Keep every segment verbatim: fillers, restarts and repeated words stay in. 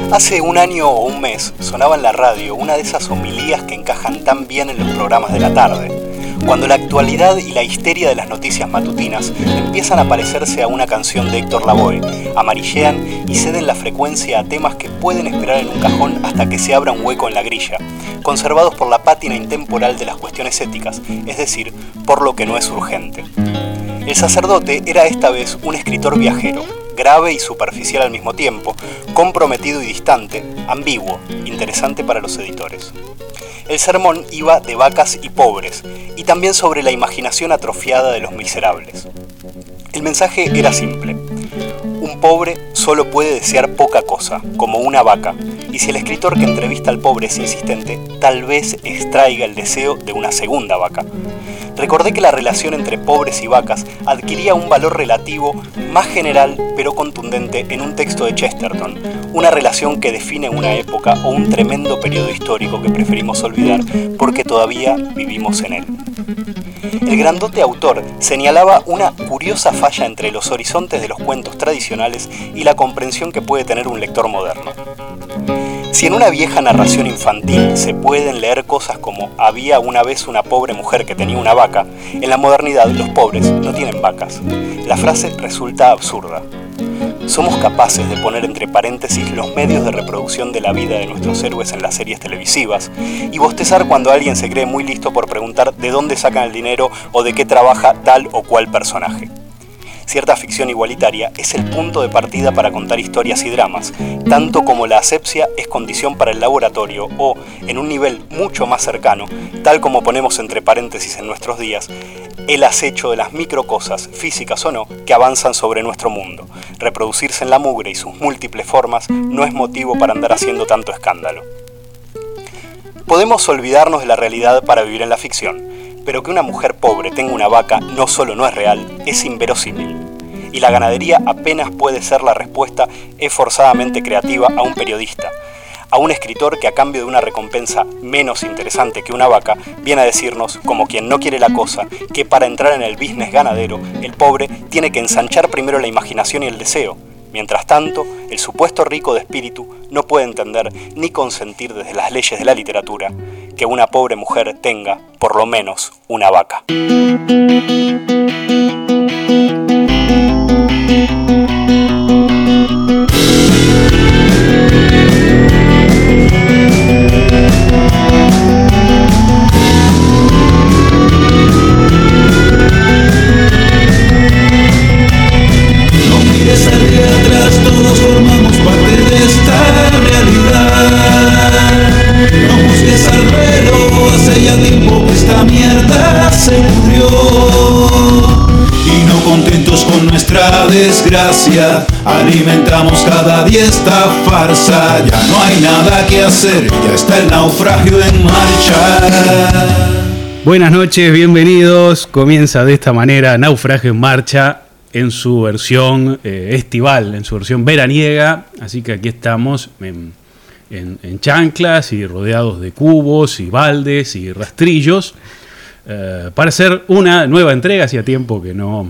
Hace un año o un mes sonaba en la radio una de esas homilías que encajan tan bien en los programas de la tarde, cuando la actualidad y la histeria de las noticias matutinas empiezan a parecerse a una canción de Héctor Lavoe, amarillean y ceden la frecuencia a temas que pueden esperar en un cajón hasta que se abra un hueco en la grilla, conservados por la pátina intemporal de las cuestiones éticas, es decir, por lo que no es urgente. El sacerdote era esta vez un escritor viajero, grave y superficial al mismo tiempo, comprometido y distante, ambiguo, interesante para los editores. El sermón iba de vacas y pobres, y también sobre la imaginación atrofiada de los miserables. El mensaje era simple. Un pobre solo puede desear poca cosa, como una vaca, y si el escritor que entrevista al pobre es insistente, tal vez extraiga el deseo de una segunda vaca. Recordé que la relación entre pobres y vacas adquiría un valor relativo más general pero contundente en un texto de Chesterton, una relación que define una época o un tremendo periodo histórico que preferimos olvidar porque todavía vivimos en él. El grandote autor señalaba una curiosa falla entre los horizontes de los cuentos tradicionales y la comprensión que puede tener un lector moderno. Si en una vieja narración infantil se pueden leer cosas como había una vez una pobre mujer que tenía una vaca, en la modernidad los pobres no tienen vacas. La frase resulta absurda. Somos capaces de poner entre paréntesis los medios de reproducción de la vida de nuestros héroes en las series televisivas y bostezar cuando alguien se cree muy listo por preguntar de dónde sacan el dinero o de qué trabaja tal o cual personaje. Cierta ficción igualitaria es el punto de partida para contar historias y dramas, tanto como la asepsia es condición para el laboratorio o, en un nivel mucho más cercano, tal como ponemos entre paréntesis en nuestros días, el acecho de las microcosas, físicas o no, que avanzan sobre nuestro mundo. Reproducirse en la mugre y sus múltiples formas no es motivo para andar haciendo tanto escándalo. Podemos olvidarnos de la realidad para vivir en la ficción, pero que una mujer pobre tenga una vaca no solo no es real, es inverosímil. Y la ganadería apenas puede ser la respuesta esforzadamente creativa a un periodista, a un escritor que a cambio de una recompensa menos interesante que una vaca, viene a decirnos, como quien no quiere la cosa, que para entrar en el business ganadero, el pobre tiene que ensanchar primero la imaginación y el deseo. Mientras tanto, el supuesto rico de espíritu no puede entender ni consentir desde las leyes de la literatura que una pobre mujer tenga, por lo menos, una vaca. Desgracia, alimentamos cada día esta farsa. Ya no hay nada que hacer, ya está el naufragio en marcha. Buenas noches, bienvenidos. Comienza de esta manera Naufragio en Marcha en su versión eh, estival, en su versión veraniega. Así que aquí estamos en, en, en chanclas y rodeados de cubos y baldes y rastrillos eh, para hacer una nueva entrega. Hacía tiempo que no...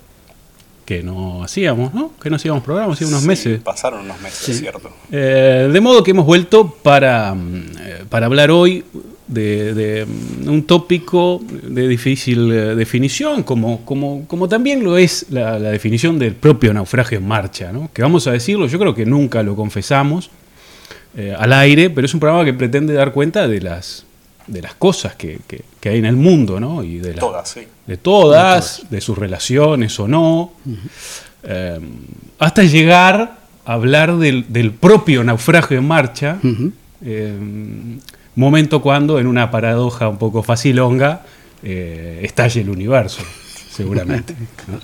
que no hacíamos, ¿no? Que no hacíamos programas, hacía unos sí, meses. Pasaron unos meses, sí. Cierto. Eh, de modo que hemos vuelto para, para hablar hoy de, de un tópico de difícil definición, como, como, como también lo es la, la definición del propio naufragio en marcha, ¿no? Que vamos a decirlo, yo creo que nunca lo confesamos eh, al aire, pero es un programa que pretende dar cuenta de las... de las cosas que, que, que hay en el mundo, ¿no? Y de la, todas, sí. De todas, de sus relaciones o no, uh-huh. eh, hasta llegar a hablar del, del propio naufragio en marcha, uh-huh. eh, momento cuando, en una paradoja un poco facilonga, eh, estalle el universo, seguramente, ¿no?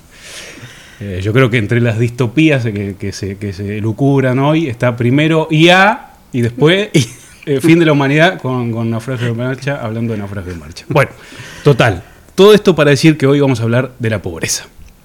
eh, yo creo que entre las distopías que, que, se, que se lucubran hoy está primero I A y después... Eh, fin de la humanidad con, con Naufragio en Marcha, hablando de Naufragio en Marcha. Bueno, total, todo esto para decir que hoy vamos a hablar de la pobreza.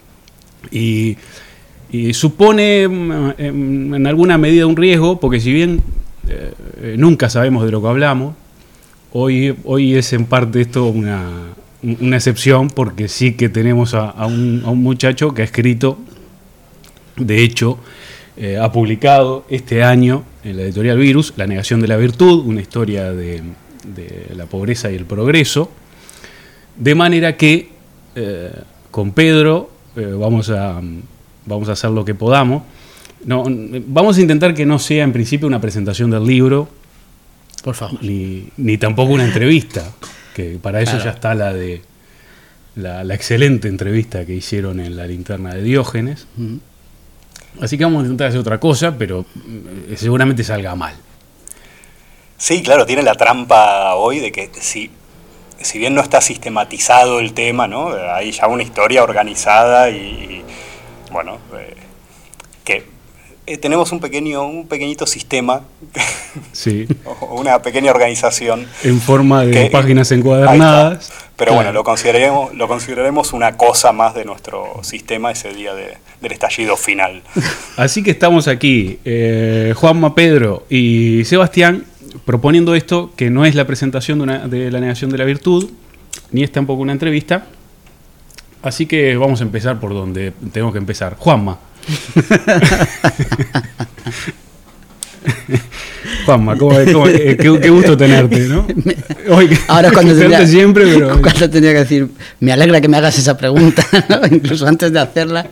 Y, y supone en, en alguna medida un riesgo, porque si bien eh, nunca sabemos de lo que hablamos, hoy, hoy es en parte esto una, una excepción, porque sí que tenemos a, a, un, a un muchacho que ha escrito, de hecho, eh, ha publicado este año en la editorial Virus, La negación de la virtud, una historia de, de la pobreza y el progreso, de manera que eh, con Pedro eh, vamos, a, vamos a hacer lo que podamos. No, vamos a intentar que no sea en principio una presentación del libro, por favor, ni, ni tampoco una entrevista, que para eso claro. ya está la de la, la excelente entrevista que hicieron en la linterna de Diógenes. Uh-huh. Así que vamos a intentar hacer otra cosa, pero eh, seguramente salga mal. Sí, claro, tiene la trampa hoy de que si, si bien no está sistematizado el tema, ¿no? Hay ya una historia organizada y, y bueno, eh, que eh, tenemos un pequeño, un pequeñito sistema, sí. una pequeña organización. En forma de que, páginas encuadernadas. Pero claro. bueno, lo consideraremos, lo consideraremos una cosa más de nuestro sistema ese día de, del estallido final. Así que estamos aquí, eh, Juanma, Pedro y Sebastián, proponiendo esto, que no es la presentación de, una, de la negación de la virtud, ni es tampoco una entrevista. Así que vamos a empezar por donde tenemos que empezar. Juanma. Juanma, ¿cómo, cómo, eh, qué, qué gusto tenerte, ¿no? Hoy, ahora es cuando tenía, siempre, pero... cuando tenía que decir, me alegra que me hagas esa pregunta, ¿no? Incluso antes de hacerla.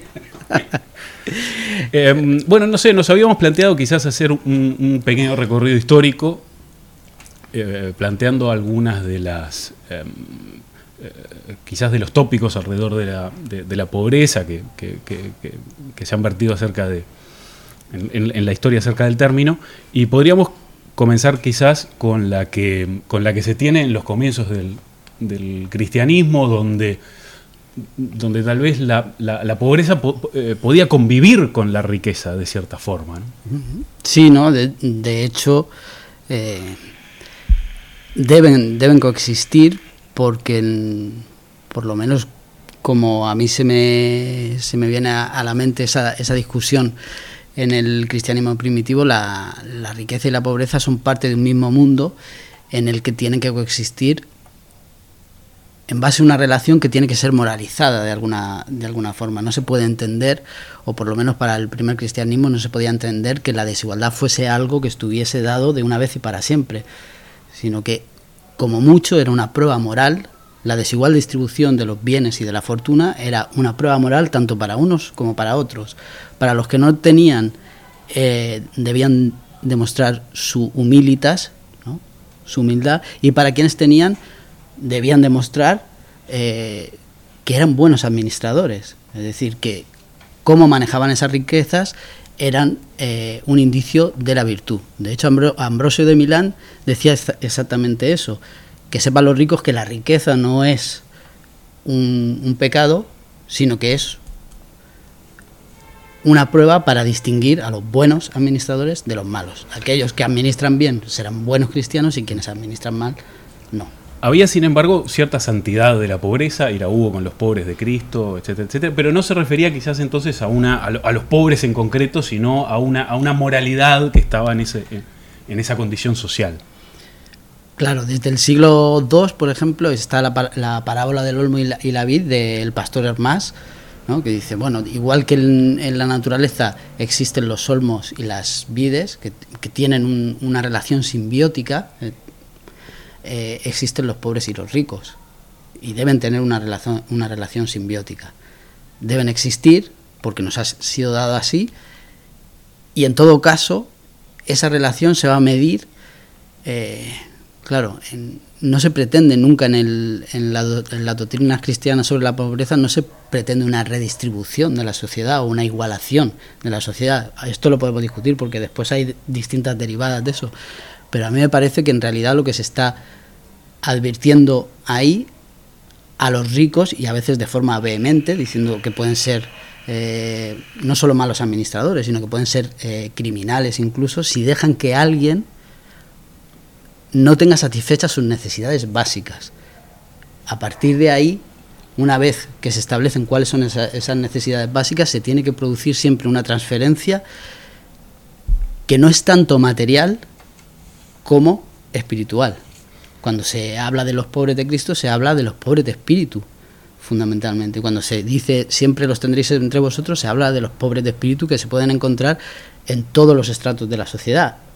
eh, bueno, no sé, nos habíamos planteado quizás hacer un, un pequeño recorrido histórico, eh, planteando algunas de las... Eh, eh, quizás de los tópicos alrededor de la, de, de la pobreza que, que, que, que, que se han vertido acerca de... En, en, en la historia acerca del término, y podríamos comenzar quizás con la que, con la que se tiene en los comienzos del, del cristianismo, donde, donde tal vez la, la, la pobreza po, eh, podía convivir con la riqueza de cierta forma, ¿no? Sí, ¿no? De, de hecho, eh, deben, deben coexistir porque, en, por lo menos como a mí se me, se me viene a, a la mente esa, esa discusión. En el cristianismo primitivo la, la riqueza y la pobreza son parte de un mismo mundo en el que tienen que coexistir en base a una relación que tiene que ser moralizada de alguna, de alguna forma. No se puede entender, o por lo menos para el primer cristianismo no se podía entender que la desigualdad fuese algo que estuviese dado de una vez y para siempre, sino que como mucho era una prueba moral. La desigual distribución de los bienes y de la fortuna era una prueba moral tanto para unos como para otros. Para los que no tenían, eh, debían demostrar su humilitas, ¿no? Su humildad, y para quienes tenían, debían demostrar eh, que eran buenos administradores. Es decir, que cómo manejaban esas riquezas eran eh, un indicio de la virtud. De hecho, Ambro- Ambrosio de Milán decía exactamente eso. Que sepan los ricos que la riqueza no es un, un pecado, sino que es una prueba para distinguir a los buenos administradores de los malos. Aquellos que administran bien serán buenos cristianos y quienes administran mal, no. Había, sin embargo, cierta santidad de la pobreza, y la hubo con los pobres de Cristo, etcétera, etcétera, pero no se refería quizás entonces a, una, a, lo, a los pobres en concreto, sino a una, a una moralidad que estaba en, ese, en esa condición social. Claro, desde el siglo segundo, por ejemplo, está la, la parábola del olmo y la, y la vid del pastor Hermás, ¿no? Que dice, bueno, igual que en, en la naturaleza existen los olmos y las vides, que, que tienen un, una relación simbiótica, eh, eh, existen los pobres y los ricos, y deben tener una relación, una relación simbiótica. Deben existir, porque nos ha sido dado así, y en todo caso, esa relación se va a medir... Eh, Claro, en, no se pretende nunca en, el, en, la, en las doctrinas cristianas sobre la pobreza, no se pretende una redistribución de la sociedad o una igualación de la sociedad. Esto lo podemos discutir porque después hay distintas derivadas de eso. Pero a mí me parece que en realidad lo que se está advirtiendo ahí a los ricos, y a veces de forma vehemente, diciendo que pueden ser eh, no solo malos administradores, sino que pueden ser eh, criminales incluso, si dejan que alguien no tenga satisfechas sus necesidades básicas. A partir de ahí, una vez que se establecen cuáles son esa, esas necesidades básicas, se tiene que producir siempre una transferencia que no es tanto material como espiritual. Cuando se habla de los pobres de Cristo, se habla de los pobres de espíritu, fundamentalmente. Cuando se dice siempre los tendréis entre vosotros, se habla de los pobres de espíritu que se pueden encontrar en todos los estratos de la sociedad.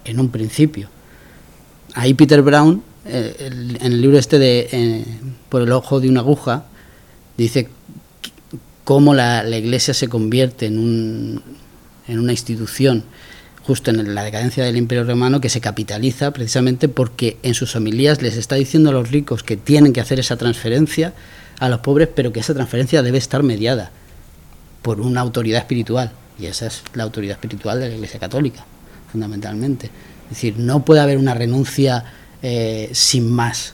en un principio. Ahí Peter Brown, eh, el, en el libro este de eh, Por el ojo de una aguja, dice cómo la, la Iglesia se convierte en, un, en una institución justo en la decadencia del Imperio Romano, que se capitaliza precisamente porque en sus homilías les está diciendo a los ricos que tienen que hacer esa transferencia a los pobres, pero que esa transferencia debe estar mediada por una autoridad espiritual, y esa es la autoridad espiritual de la Iglesia Católica, fundamentalmente. Es decir, no puede haber una renuncia eh, sin más.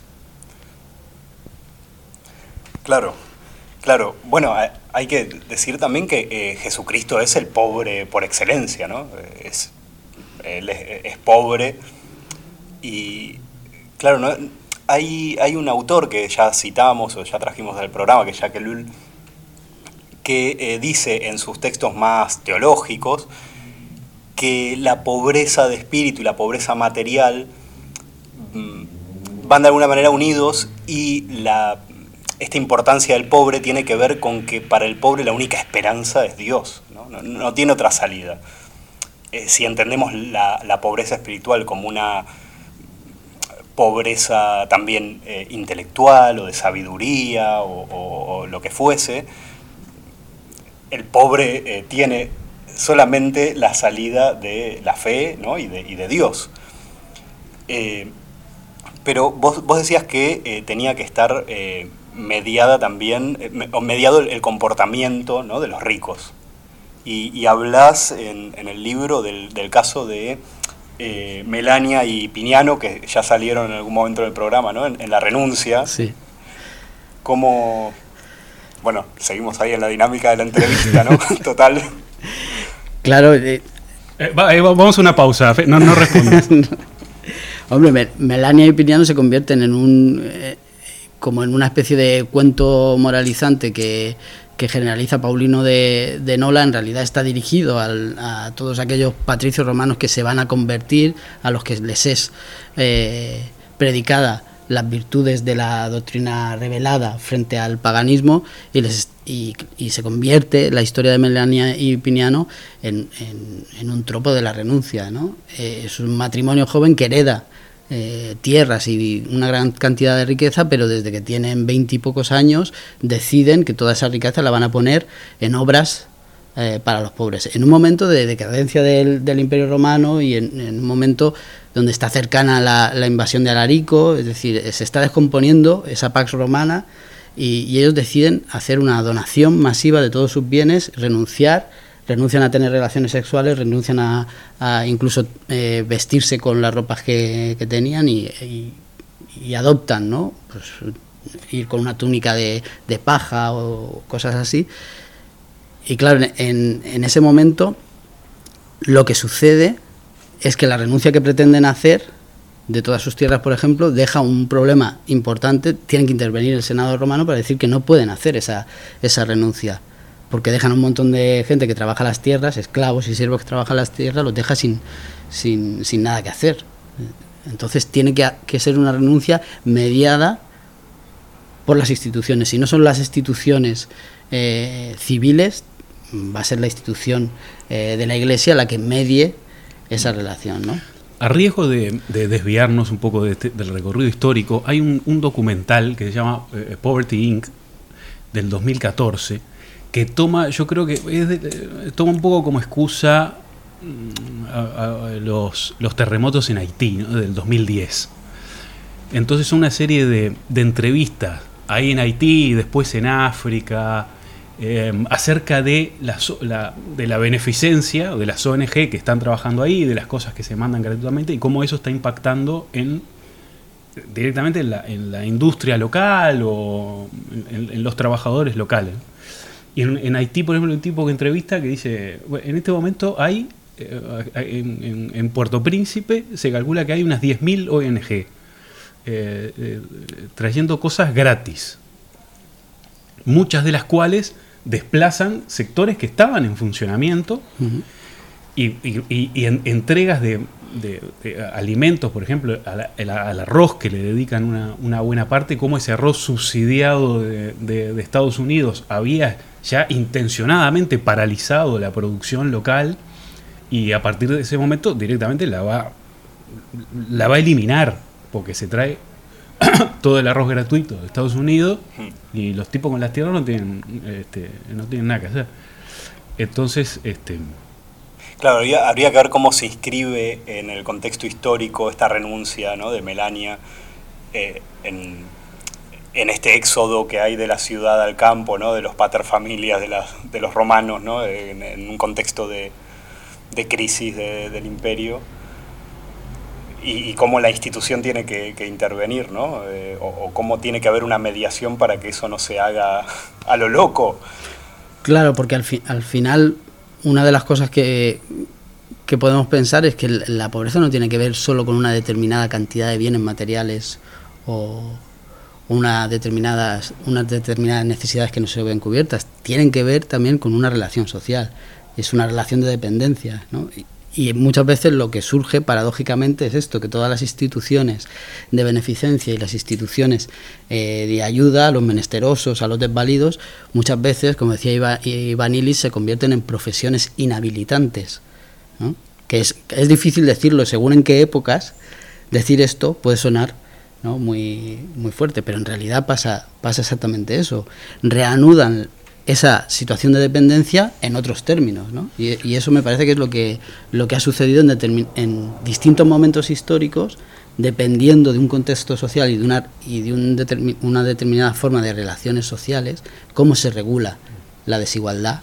Claro, claro. Bueno, hay que decir también que eh, Jesucristo es el pobre por excelencia, ¿no? Es, él es, es pobre y, claro, ¿no? hay, hay un autor que ya citamos o ya trajimos del programa, que es Jacques Ellul, que eh, dice en sus textos más teológicos que la pobreza de espíritu y la pobreza material mmm, van de alguna manera unidos, y la, esta importancia del pobre tiene que ver con que para el pobre la única esperanza es Dios, ¿no? No, no tiene otra salida. Eh, si entendemos la, la pobreza espiritual como una pobreza también eh, intelectual o de sabiduría o, o, o lo que fuese, el pobre eh, tiene solamente la salida de la fe, ¿no? y, de, y de Dios. Eh, pero vos, vos decías que eh, tenía que estar eh, mediada también, eh, o mediado el, el comportamiento, ¿no? de los ricos. Y, y hablás en, en el libro del, del caso de eh, Melania y Piniano, que ya salieron en algún momento del programa, ¿no? en, en La renuncia. Sí. Cómo, bueno, seguimos ahí en la dinámica de la entrevista, ¿no? Total. Claro. Eh, eh, va, eh, vamos a una pausa, no, no respondas. Hombre, Melania y Piniano se convierten en un eh, como en una especie de cuento moralizante que, que generaliza Paulino de, de Nola. En realidad está dirigido al, a todos aquellos patricios romanos que se van a convertir, a los que les es eh, predicada las virtudes de la doctrina revelada frente al paganismo, y les y, y se convierte la historia de Melania y Piniano en, en, en un tropo de la renuncia, ¿no? Eh, es un matrimonio joven que hereda eh, tierras y una gran cantidad de riqueza, pero desde que tienen veinte y pocos años deciden que toda esa riqueza la van a poner en obras eh, para los pobres, en un momento de decadencia del, del Imperio Romano y en, en un momento donde está cercana la, la invasión de Alarico, es decir, se está descomponiendo esa Pax Romana, y, y ellos deciden hacer una donación masiva de todos sus bienes, renunciar, renuncian a tener relaciones sexuales, renuncian a, a incluso eh, vestirse con las ropas que, que tenían, y, y, y adoptan, ¿no? Pues, ir con una túnica de, de paja o cosas así. Y claro, en, en ese momento lo que sucede es que la renuncia que pretenden hacer de todas sus tierras, por ejemplo, deja un problema importante. Tienen que intervenir el Senado romano para decir que no pueden hacer esa, esa renuncia, porque dejan a un montón de gente que trabaja las tierras, esclavos y siervos que trabajan las tierras, los deja sin, sin, sin nada que hacer. Entonces tiene que, que ser una renuncia mediada por las instituciones. Si no son las instituciones eh, civiles, va a ser la institución eh, de la Iglesia la que medie esa relación, ¿no? A riesgo de, de desviarnos un poco de este, del recorrido histórico, hay un, un documental que se llama eh, Poverty incorporated del dos mil catorce, que toma, yo creo que es de, eh, toma un poco como excusa mm, a, a los, los terremotos en Haití, ¿no? Del dos mil diez. Entonces una serie de, de entrevistas ahí en Haití y después en África, Eh, acerca de la, la, de la beneficencia de las O N G que están trabajando ahí, de las cosas que se mandan gratuitamente y cómo eso está impactando en directamente en la, en la industria local o en, en los trabajadores locales. Y en, en Haití, por ejemplo, un tipo que entrevista que dice, bueno, en este momento hay eh, en, en, en Puerto Príncipe se calcula que hay unas diez mil O N G eh, eh, trayendo cosas gratis, muchas de las cuales desplazan sectores que estaban en funcionamiento. Uh-huh. y, y, y, y en, entregas de, de, de alimentos, por ejemplo, al, al arroz, que le dedican una, una buena parte, como ese arroz subsidiado de, de, de Estados Unidos había ya intencionadamente paralizado la producción local, y a partir de ese momento directamente la va la va a eliminar, porque se trae todo el arroz gratuito de Estados Unidos y los tipos con las tierras no tienen, este, no tienen nada que hacer. Entonces, este... Claro, habría, habría que ver cómo se inscribe en el contexto histórico esta renuncia, ¿no?, de Melania eh, en, en este éxodo que hay de la ciudad al campo, ¿no?, de los paterfamilias de, las, de los romanos, ¿no?, en, en un contexto de, de crisis de, del imperio, y, y cómo la institución tiene que, que intervenir, ¿no?, eh, o, o cómo tiene que haber una mediación para que eso no se haga a lo loco. Claro, porque al, fi, al final una de las cosas que, que podemos pensar es que la pobreza no tiene que ver solo con una determinada cantidad de bienes materiales o una determinadas, unas determinadas necesidades que no se ven cubiertas. Tienen que ver también con una relación social. Es una relación de dependencia, ¿no? Y, y muchas veces lo que surge paradójicamente es esto, que todas las instituciones de beneficencia y las instituciones eh, de ayuda a los menesterosos, a los desvalidos, muchas veces, como decía Iva, Iván Illich, se convierten en profesiones inhabilitantes, ¿no? Que es, es difícil decirlo, según en qué épocas decir esto puede sonar, ¿no?, muy, muy fuerte, pero en realidad pasa, pasa exactamente eso. Reanudan esa situación de dependencia en otros términos, ¿no? Y, y eso me parece que es lo que, lo que ha sucedido en, determin, en distintos momentos históricos, dependiendo de un contexto social y de una, y de un determin, una determinada forma de relaciones sociales, cómo se regula la desigualdad.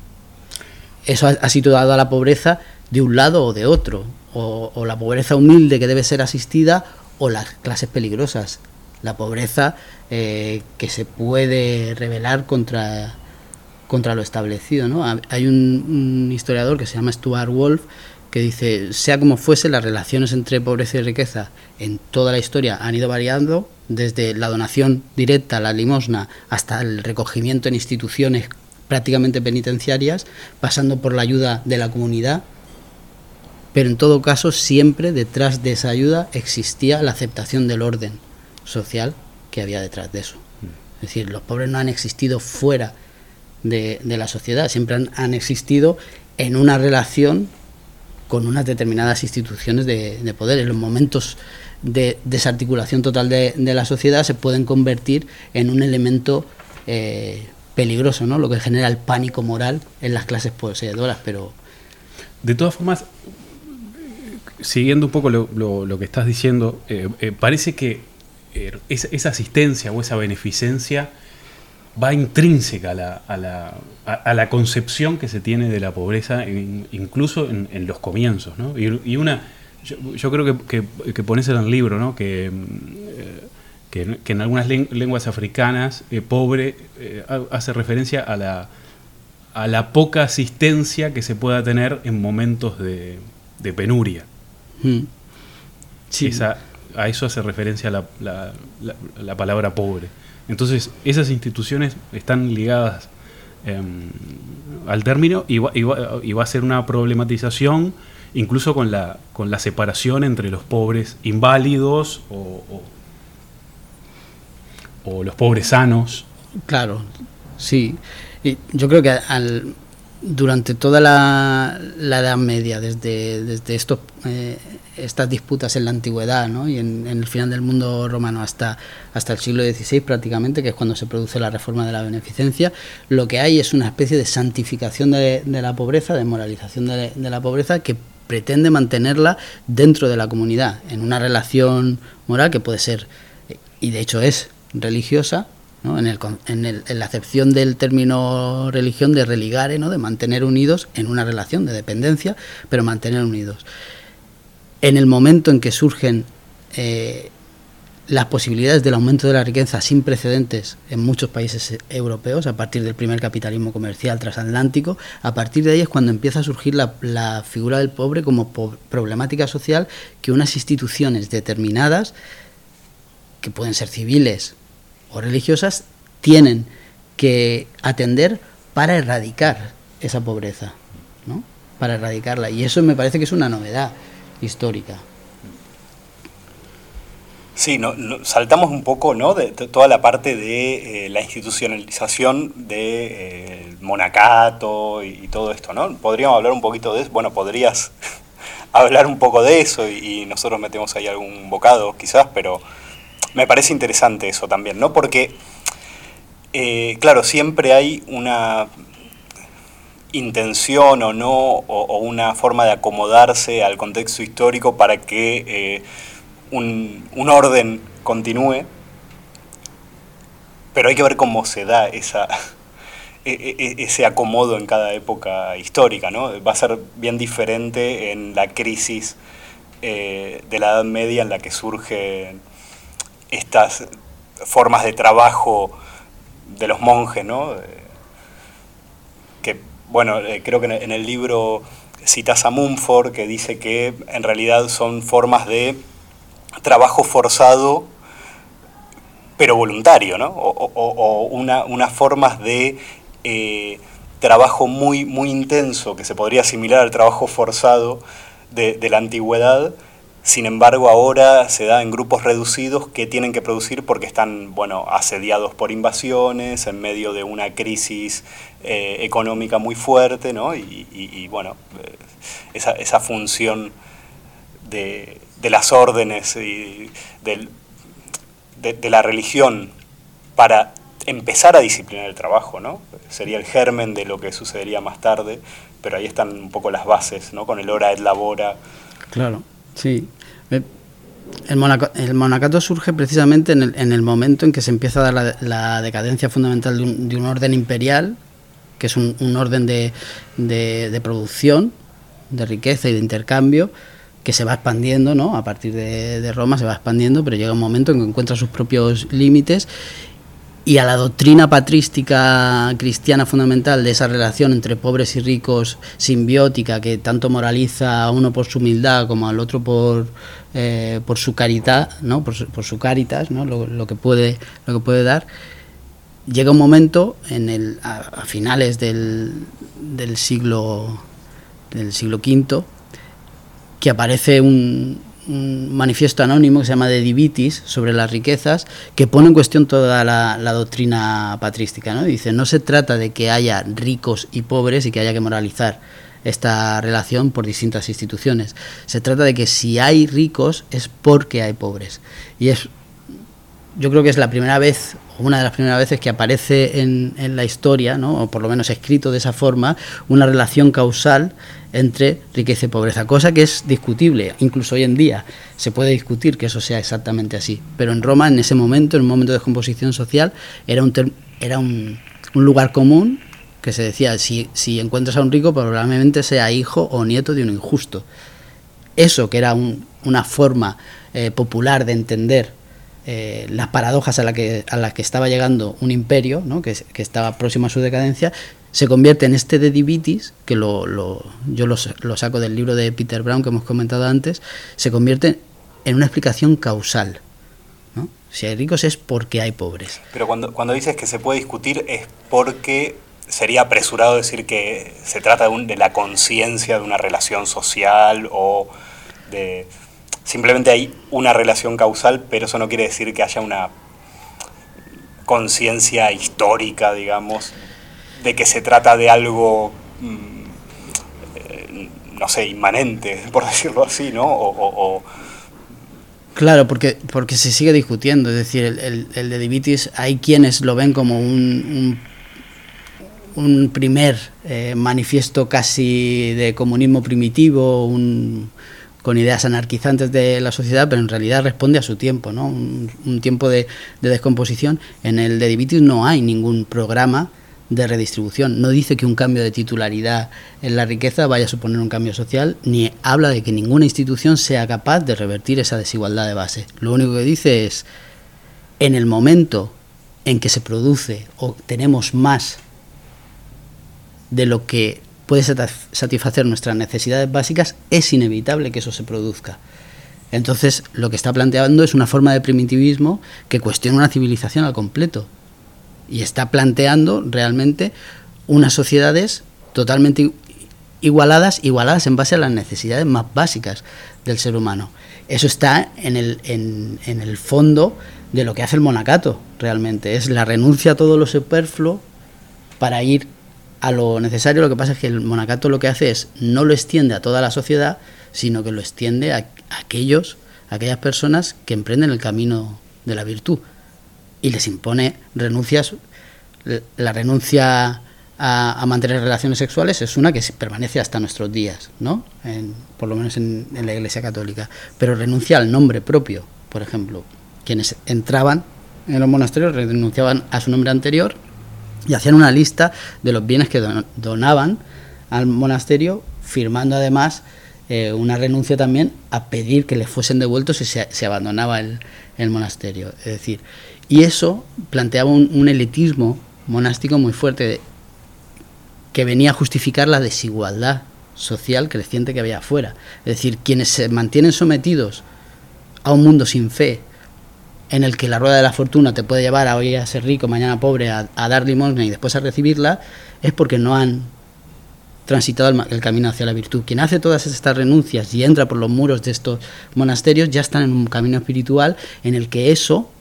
Eso ha, ha situado a la pobreza de un lado o de otro, o, o la pobreza humilde que debe ser asistida, o las clases peligrosas, la pobreza eh, que se puede rebelar contra... contra lo establecido, ¿no? Hay un, un historiador que se llama Stuart Wolf que dice, sea como fuese, las relaciones entre pobreza y riqueza en toda la historia han ido variando, desde la donación directa, la limosna, hasta el recogimiento en instituciones prácticamente penitenciarias, pasando por la ayuda de la comunidad, pero en todo caso siempre detrás de esa ayuda existía la aceptación del orden social que había detrás de eso. Es decir, los pobres no han existido fuera De, de la sociedad, siempre han, han existido en una relación con unas determinadas instituciones de, de poder. En los momentos de desarticulación total de, de la sociedad se pueden convertir en un elemento eh, peligroso, ¿no?, lo que genera el pánico moral en las clases poseedoras. Pero de todas formas, siguiendo un poco lo, lo, lo que estás diciendo, eh, eh, parece que eh, esa, esa asistencia o esa beneficencia va intrínseca a la, a, la, a, a la concepción que se tiene de la pobreza, in, incluso en, en los comienzos, ¿no? Y, y una, yo, yo creo que, que, que pones en el libro, ¿no?, que, eh, que, que en algunas lenguas africanas, eh, pobre eh, hace referencia a la, a la poca asistencia que se pueda tener en momentos de, de penuria. Mm. Sí. Esa, a eso hace referencia la, la, la, la palabra pobre. Entonces, esas instituciones están ligadas eh, al término y va, y, va, y va a ser una problematización incluso con la, con la separación entre los pobres inválidos o, o, o los pobres sanos. Claro, sí. Y yo creo que al, durante toda la, la Edad Media, desde, desde estos, eh, estas disputas en la antigüedad, ¿no?, y en, en el final del mundo romano hasta, hasta el siglo dieciséis prácticamente, que es cuando se produce la reforma de la beneficencia, lo que hay es una especie de santificación de, de la pobreza, de moralización de, de la pobreza, que pretende mantenerla dentro de la comunidad, en una relación moral que puede ser, y de hecho es, religiosa, ¿no?, en, el, en, el, en la acepción del término religión, de religare, ¿no?, de mantener unidos en una relación de dependencia, pero mantener unidos. En el momento en que surgen eh, las posibilidades del aumento de la riqueza sin precedentes en muchos países europeos, a partir del primer capitalismo comercial transatlántico, a partir de ahí es cuando empieza a surgir la, la figura del pobre como po- problemática social que unas instituciones determinadas, que pueden ser civiles o religiosas, tienen que atender para erradicar esa pobreza, ¿no?, para erradicarla. Y eso me parece que es una novedad histórica. Sí, no, no, saltamos un poco, ¿no?, de, de toda la parte de eh, la institucionalización del de, eh, monacato y, y todo esto, ¿no? Podríamos hablar un poquito de eso. Bueno, podrías hablar un poco de eso y, y nosotros metemos ahí algún bocado quizás, pero me parece interesante eso también, ¿no? Porque, eh, claro, siempre hay una intención o no, o, o una forma de acomodarse al contexto histórico para que eh, un, un orden continúe, pero hay que ver cómo se da esa, ese acomodo en cada época histórica, ¿no? Va a ser bien diferente en la crisis eh, de la Edad Media, en la que surgen estas formas de trabajo de los monjes, ¿no? Que, bueno, eh, creo que en el libro citas a Mumford, que dice que en realidad son formas de trabajo forzado, pero voluntario, ¿no? O, o, o una, unas formas de eh, trabajo muy, muy intenso, que se podría asimilar al trabajo forzado de, de la antigüedad. Sin embargo, ahora se da en grupos reducidos que tienen que producir porque están, bueno, asediados por invasiones, en medio de una crisis eh, económica muy fuerte, ¿no? Y, y, y bueno, eh, esa, esa función de, de las órdenes y del, de, de la religión para empezar a disciplinar el trabajo, ¿no? Sería el germen de lo que sucedería más tarde, pero ahí están un poco las bases, ¿no? Con el hora et labora. Claro. Sí, el, monaco, el monacato surge precisamente en el, en el momento en que se empieza a dar la, la decadencia fundamental de un, de un orden imperial, que es un, un orden de, de, de producción, de riqueza y de intercambio, que se va expandiendo, ¿no? A partir de, de Roma se va expandiendo, pero llega un momento en que encuentra sus propios límites. Y a la doctrina patrística cristiana fundamental de esa relación entre pobres y ricos simbiótica, que tanto moraliza a uno por su humildad como al otro por, eh, por su caridad, ¿no? por, su, por su caritas, ¿no? lo, lo, que puede, lo que puede dar, llega un momento en el, a, a finales del, del, siglo, del siglo quinto que aparece un... un manifiesto anónimo que se llama De Divitis sobre las riquezas, que pone en cuestión toda la, la doctrina patrística, ¿no? Dice, no se trata de que haya ricos y pobres y que haya que moralizar esta relación por distintas instituciones. Se trata de que si hay ricos es porque hay pobres. Y es, yo creo que es la primera vez, una de las primeras veces que aparece en, en la historia, ¿no? O por lo menos escrito de esa forma, una relación causal entre riqueza y pobreza, cosa que es discutible, incluso hoy en día se puede discutir que eso sea exactamente así, pero en Roma en ese momento, en un momento de descomposición social, era un, ter- era un, un lugar común que se decía, si, si encuentras a un rico probablemente sea hijo o nieto de un injusto. Eso que era un, una forma eh, popular de entender eh, las paradojas a, la que, a las que estaba llegando un imperio, ¿no? que, que estaba próximo a su decadencia, se convierte en este De Divitis, que lo, lo, yo lo, lo saco del libro de Peter Brown que hemos comentado antes, se convierte en una explicación causal, ¿no? Si hay ricos es porque hay pobres. Pero cuando, cuando dices que se puede discutir es porque sería apresurado decir que se trata de, un, de la conciencia de una relación social o de... Simplemente hay una relación causal, pero eso no quiere decir que haya una conciencia histórica, digamos, de que se trata de algo, eh, no sé, inmanente, por decirlo así, ¿no? O, o, o... Claro, porque, porque se sigue discutiendo, es decir, el, el, el De Divitis, hay quienes lo ven como un, un, un primer eh, manifiesto casi de comunismo primitivo, un, con ideas anarquizantes de la sociedad, pero en realidad responde a su tiempo, ¿no? Un, un tiempo de, de descomposición. En el De Divitis no hay ningún programa de redistribución, no dice que un cambio de titularidad en la riqueza vaya a suponer un cambio social, ni habla de que ninguna institución sea capaz de revertir esa desigualdad de base. Lo único que dice es, en el momento en que se produce o tenemos más de lo que puede satisfacer nuestras necesidades básicas, es inevitable que eso se produzca. Entonces, lo que está planteando es una forma de primitivismo que cuestiona una civilización al completo. Y está planteando realmente unas sociedades totalmente igualadas, igualadas en base a las necesidades más básicas del ser humano. Eso está en el, en, en el fondo de lo que hace el monacato, realmente. Es la renuncia a todo lo superfluo para ir a lo necesario. Lo que pasa es que el monacato lo que hace es no lo extiende a toda la sociedad, sino que lo extiende a, a aquellos, a aquellas personas que emprenden el camino de la virtud y les impone renuncias. La renuncia a, a mantener relaciones sexuales es una que permanece hasta nuestros días, ¿no? En, por lo menos en, en la Iglesia Católica, pero renuncia al nombre propio. Por ejemplo, quienes entraban en los monasterios renunciaban a su nombre anterior y hacían una lista de los bienes que don, donaban al monasterio, firmando además eh, una renuncia también a pedir que les fuesen devueltos si se, se abandonaba el, el monasterio. Es decir, y eso planteaba un, un elitismo monástico muy fuerte que venía a justificar la desigualdad social creciente que había afuera. Es decir, quienes se mantienen sometidos a un mundo sin fe, en el que la rueda de la fortuna te puede llevar a hoy a ser rico, mañana pobre, a, a dar limosna y después a recibirla, es porque no han transitado el, el camino hacia la virtud. Quien hace todas estas renuncias y entra por los muros de estos monasterios ya están en un camino espiritual en el que eso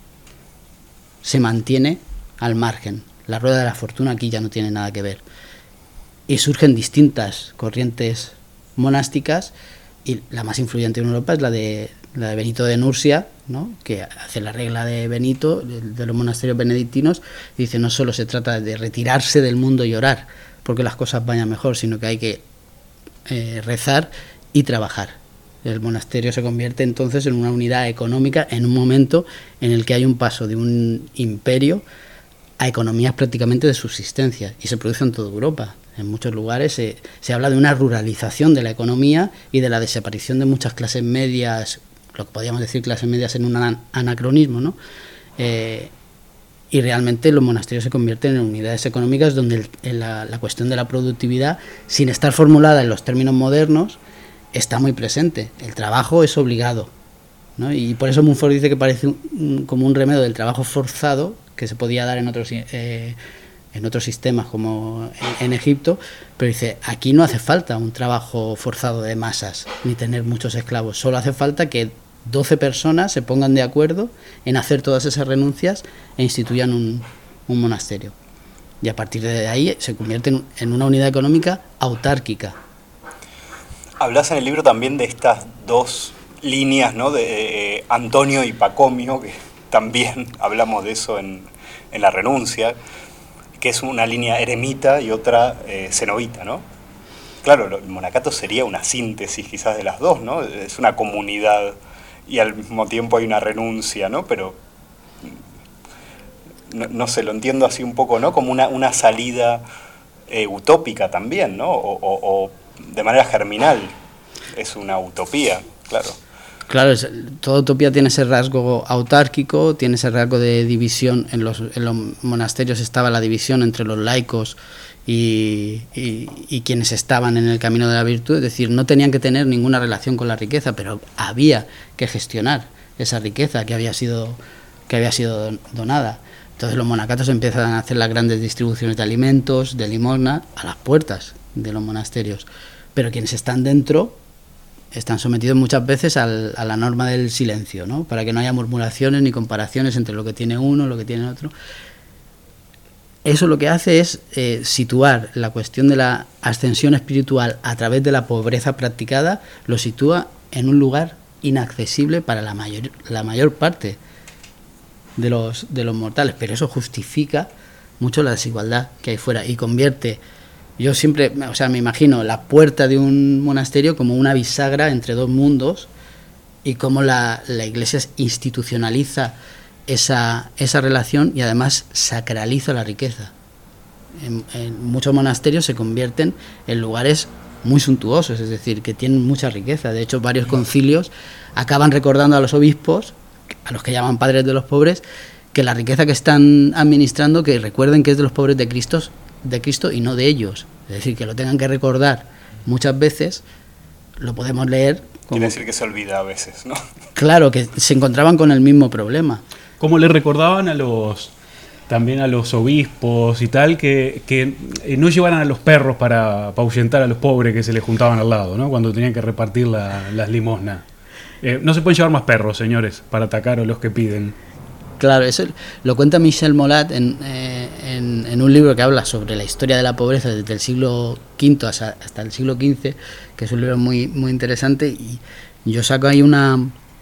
se mantiene al margen. La rueda de la fortuna aquí ya no tiene nada que ver. Y surgen distintas corrientes monásticas, y la más influyente en Europa es la de la de Benito de Nursia, ¿no? Que hace la regla de Benito, de, de los monasterios benedictinos, y dice: no solo se trata de retirarse del mundo y orar porque las cosas vayan mejor, sino que hay que eh, rezar y trabajar. El monasterio se convierte entonces en una unidad económica en un momento en el que hay un paso de un imperio a economías prácticamente de subsistencia, y se produce en toda Europa. En muchos lugares se, se habla de una ruralización de la economía y de la desaparición de muchas clases medias, lo que podríamos decir clases medias en un anacronismo, ¿no? Eh, y realmente los monasterios se convierten en unidades económicas donde el, en la, la cuestión de la productividad, sin estar formulada en los términos modernos, está muy presente. El trabajo es obligado, ¿no? Y por eso Montfort dice que parece un, como un remedio del trabajo forzado que se podía dar en otros eh, en otros sistemas como en, en Egipto, pero dice, aquí no hace falta un trabajo forzado de masas ni tener muchos esclavos, solo hace falta que doce personas se pongan de acuerdo en hacer todas esas renuncias e instituyan un, un monasterio, y a partir de ahí se convierte en, en una unidad económica autárquica. Hablas en el libro también de estas dos líneas, ¿no? De eh, Antonio y Pacomio, que también hablamos de eso en, en La renuncia, que es una línea eremita y otra eh, cenobita, ¿no? Claro, el monacato sería una síntesis quizás de las dos, ¿no? Es una comunidad y al mismo tiempo hay una renuncia, ¿no? Pero no, no sé, lo entiendo así un poco, ¿no? Como una, una salida eh, utópica también, ¿no? O, o, o de manera germinal. Es una utopía, claro. Claro, es, toda utopía tiene ese rasgo autárquico, tiene ese rasgo de división. En los, en los monasterios estaba la división entre los laicos y, y, y quienes estaban en el camino de la virtud, es decir, no tenían que tener ninguna relación con la riqueza, pero había que gestionar esa riqueza que había sido, que había sido donada. Entonces los monacatos empiezan a hacer las grandes distribuciones de alimentos, de limosna, a las puertas de los monasterios. Pero quienes están dentro están sometidos muchas veces al, a la norma del silencio, ¿no? Para que no haya murmuraciones ni comparaciones entre lo que tiene uno y lo que tiene otro. Eso lo que hace es eh, situar la cuestión de la ascensión espiritual a través de la pobreza practicada, lo sitúa en un lugar inaccesible para la mayor, la mayor parte de los, de los mortales, pero eso justifica mucho la desigualdad que hay fuera y convierte... Yo siempre, o sea, me imagino la puerta de un monasterio como una bisagra entre dos mundos, y cómo la, la Iglesia institucionaliza esa, esa relación y además sacraliza la riqueza. En, en muchos monasterios se convierten en lugares muy suntuosos, es decir, que tienen mucha riqueza. De hecho, varios concilios acaban recordando a los obispos, a los que llaman padres de los pobres, que la riqueza que están administrando, que recuerden que es de los pobres de Cristo, de Cristo y no de ellos. Es decir, que lo tengan que recordar muchas veces, lo podemos leer como... Quiere decir que se olvida a veces, ¿no? Claro, que se encontraban con el mismo problema. Como le recordaban a los también a los obispos y tal, que, que no llevaran a los perros para, para ahuyentar a los pobres que se les juntaban al lado, ¿no? Cuando tenían que repartir la, las limosnas. Eh, no se pueden llevar más perros, señores, para atacar a los que piden. Claro, eso lo cuenta Michel Molat en, eh, en, en un libro que habla sobre la historia de la pobreza desde el siglo quinto hasta, hasta el siglo quince, que es un libro muy, muy interesante, y yo saco ahí una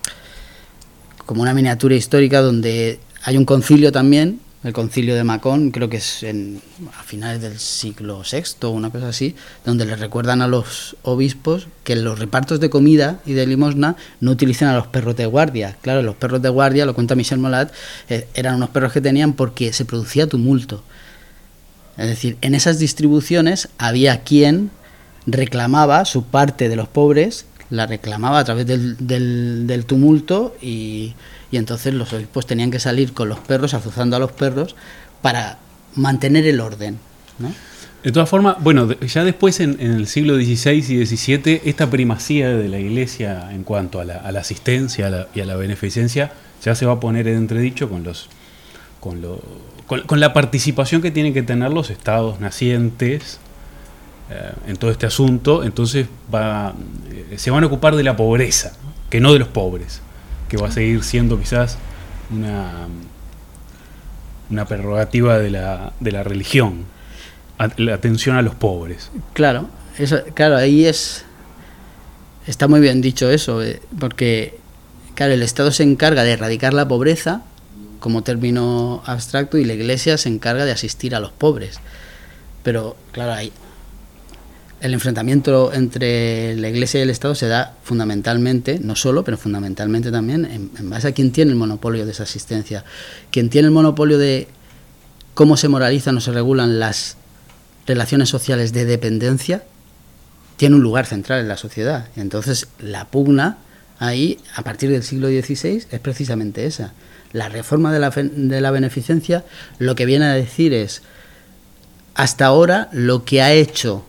como una miniatura histórica donde hay un concilio también, el concilio de Macón, creo que es en, a finales del siglo sexto o una cosa así, donde le recuerdan a los obispos que en los repartos de comida y de limosna no utilicen a los perros de guardia. Claro, los perros de guardia, lo cuenta Michel Molat, eh, eran unos perros que tenían porque se producía tumulto. Es decir, en esas distribuciones había quien reclamaba su parte de los pobres, la reclamaba a través del, del, del tumulto y... y entonces los obispos tenían que salir con los perros, azuzando a los perros, para mantener el orden, ¿no? De todas formas, bueno, ya después en, en el siglo dieciséis y diecisiete, esta primacía de la Iglesia en cuanto a la, a la asistencia a la, y a la beneficencia ya se va a poner en entredicho con los con, lo, con, con la participación que tienen que tener los estados nacientes eh, en todo este asunto. Entonces va, eh, se van a ocupar de la pobreza, ¿no? Que no de los pobres, que va a seguir siendo quizás una, una prerrogativa de la, de la religión, la atención a los pobres. Claro, eso, claro, ahí es está muy bien dicho eso, eh, porque claro, el Estado se encarga de erradicar la pobreza como término abstracto y la Iglesia se encarga de asistir a los pobres. Pero claro, ahí el enfrentamiento entre la Iglesia y el Estado se da fundamentalmente, no solo, pero fundamentalmente también en, en base a quién tiene el monopolio de esa asistencia. Quien tiene el monopolio de cómo se moralizan o se regulan las relaciones sociales de dependencia tiene un lugar central en la sociedad. Entonces la pugna ahí, a partir del siglo dieciséis, es precisamente esa. La reforma de la, de la beneficencia lo que viene a decir es, hasta ahora lo que ha hecho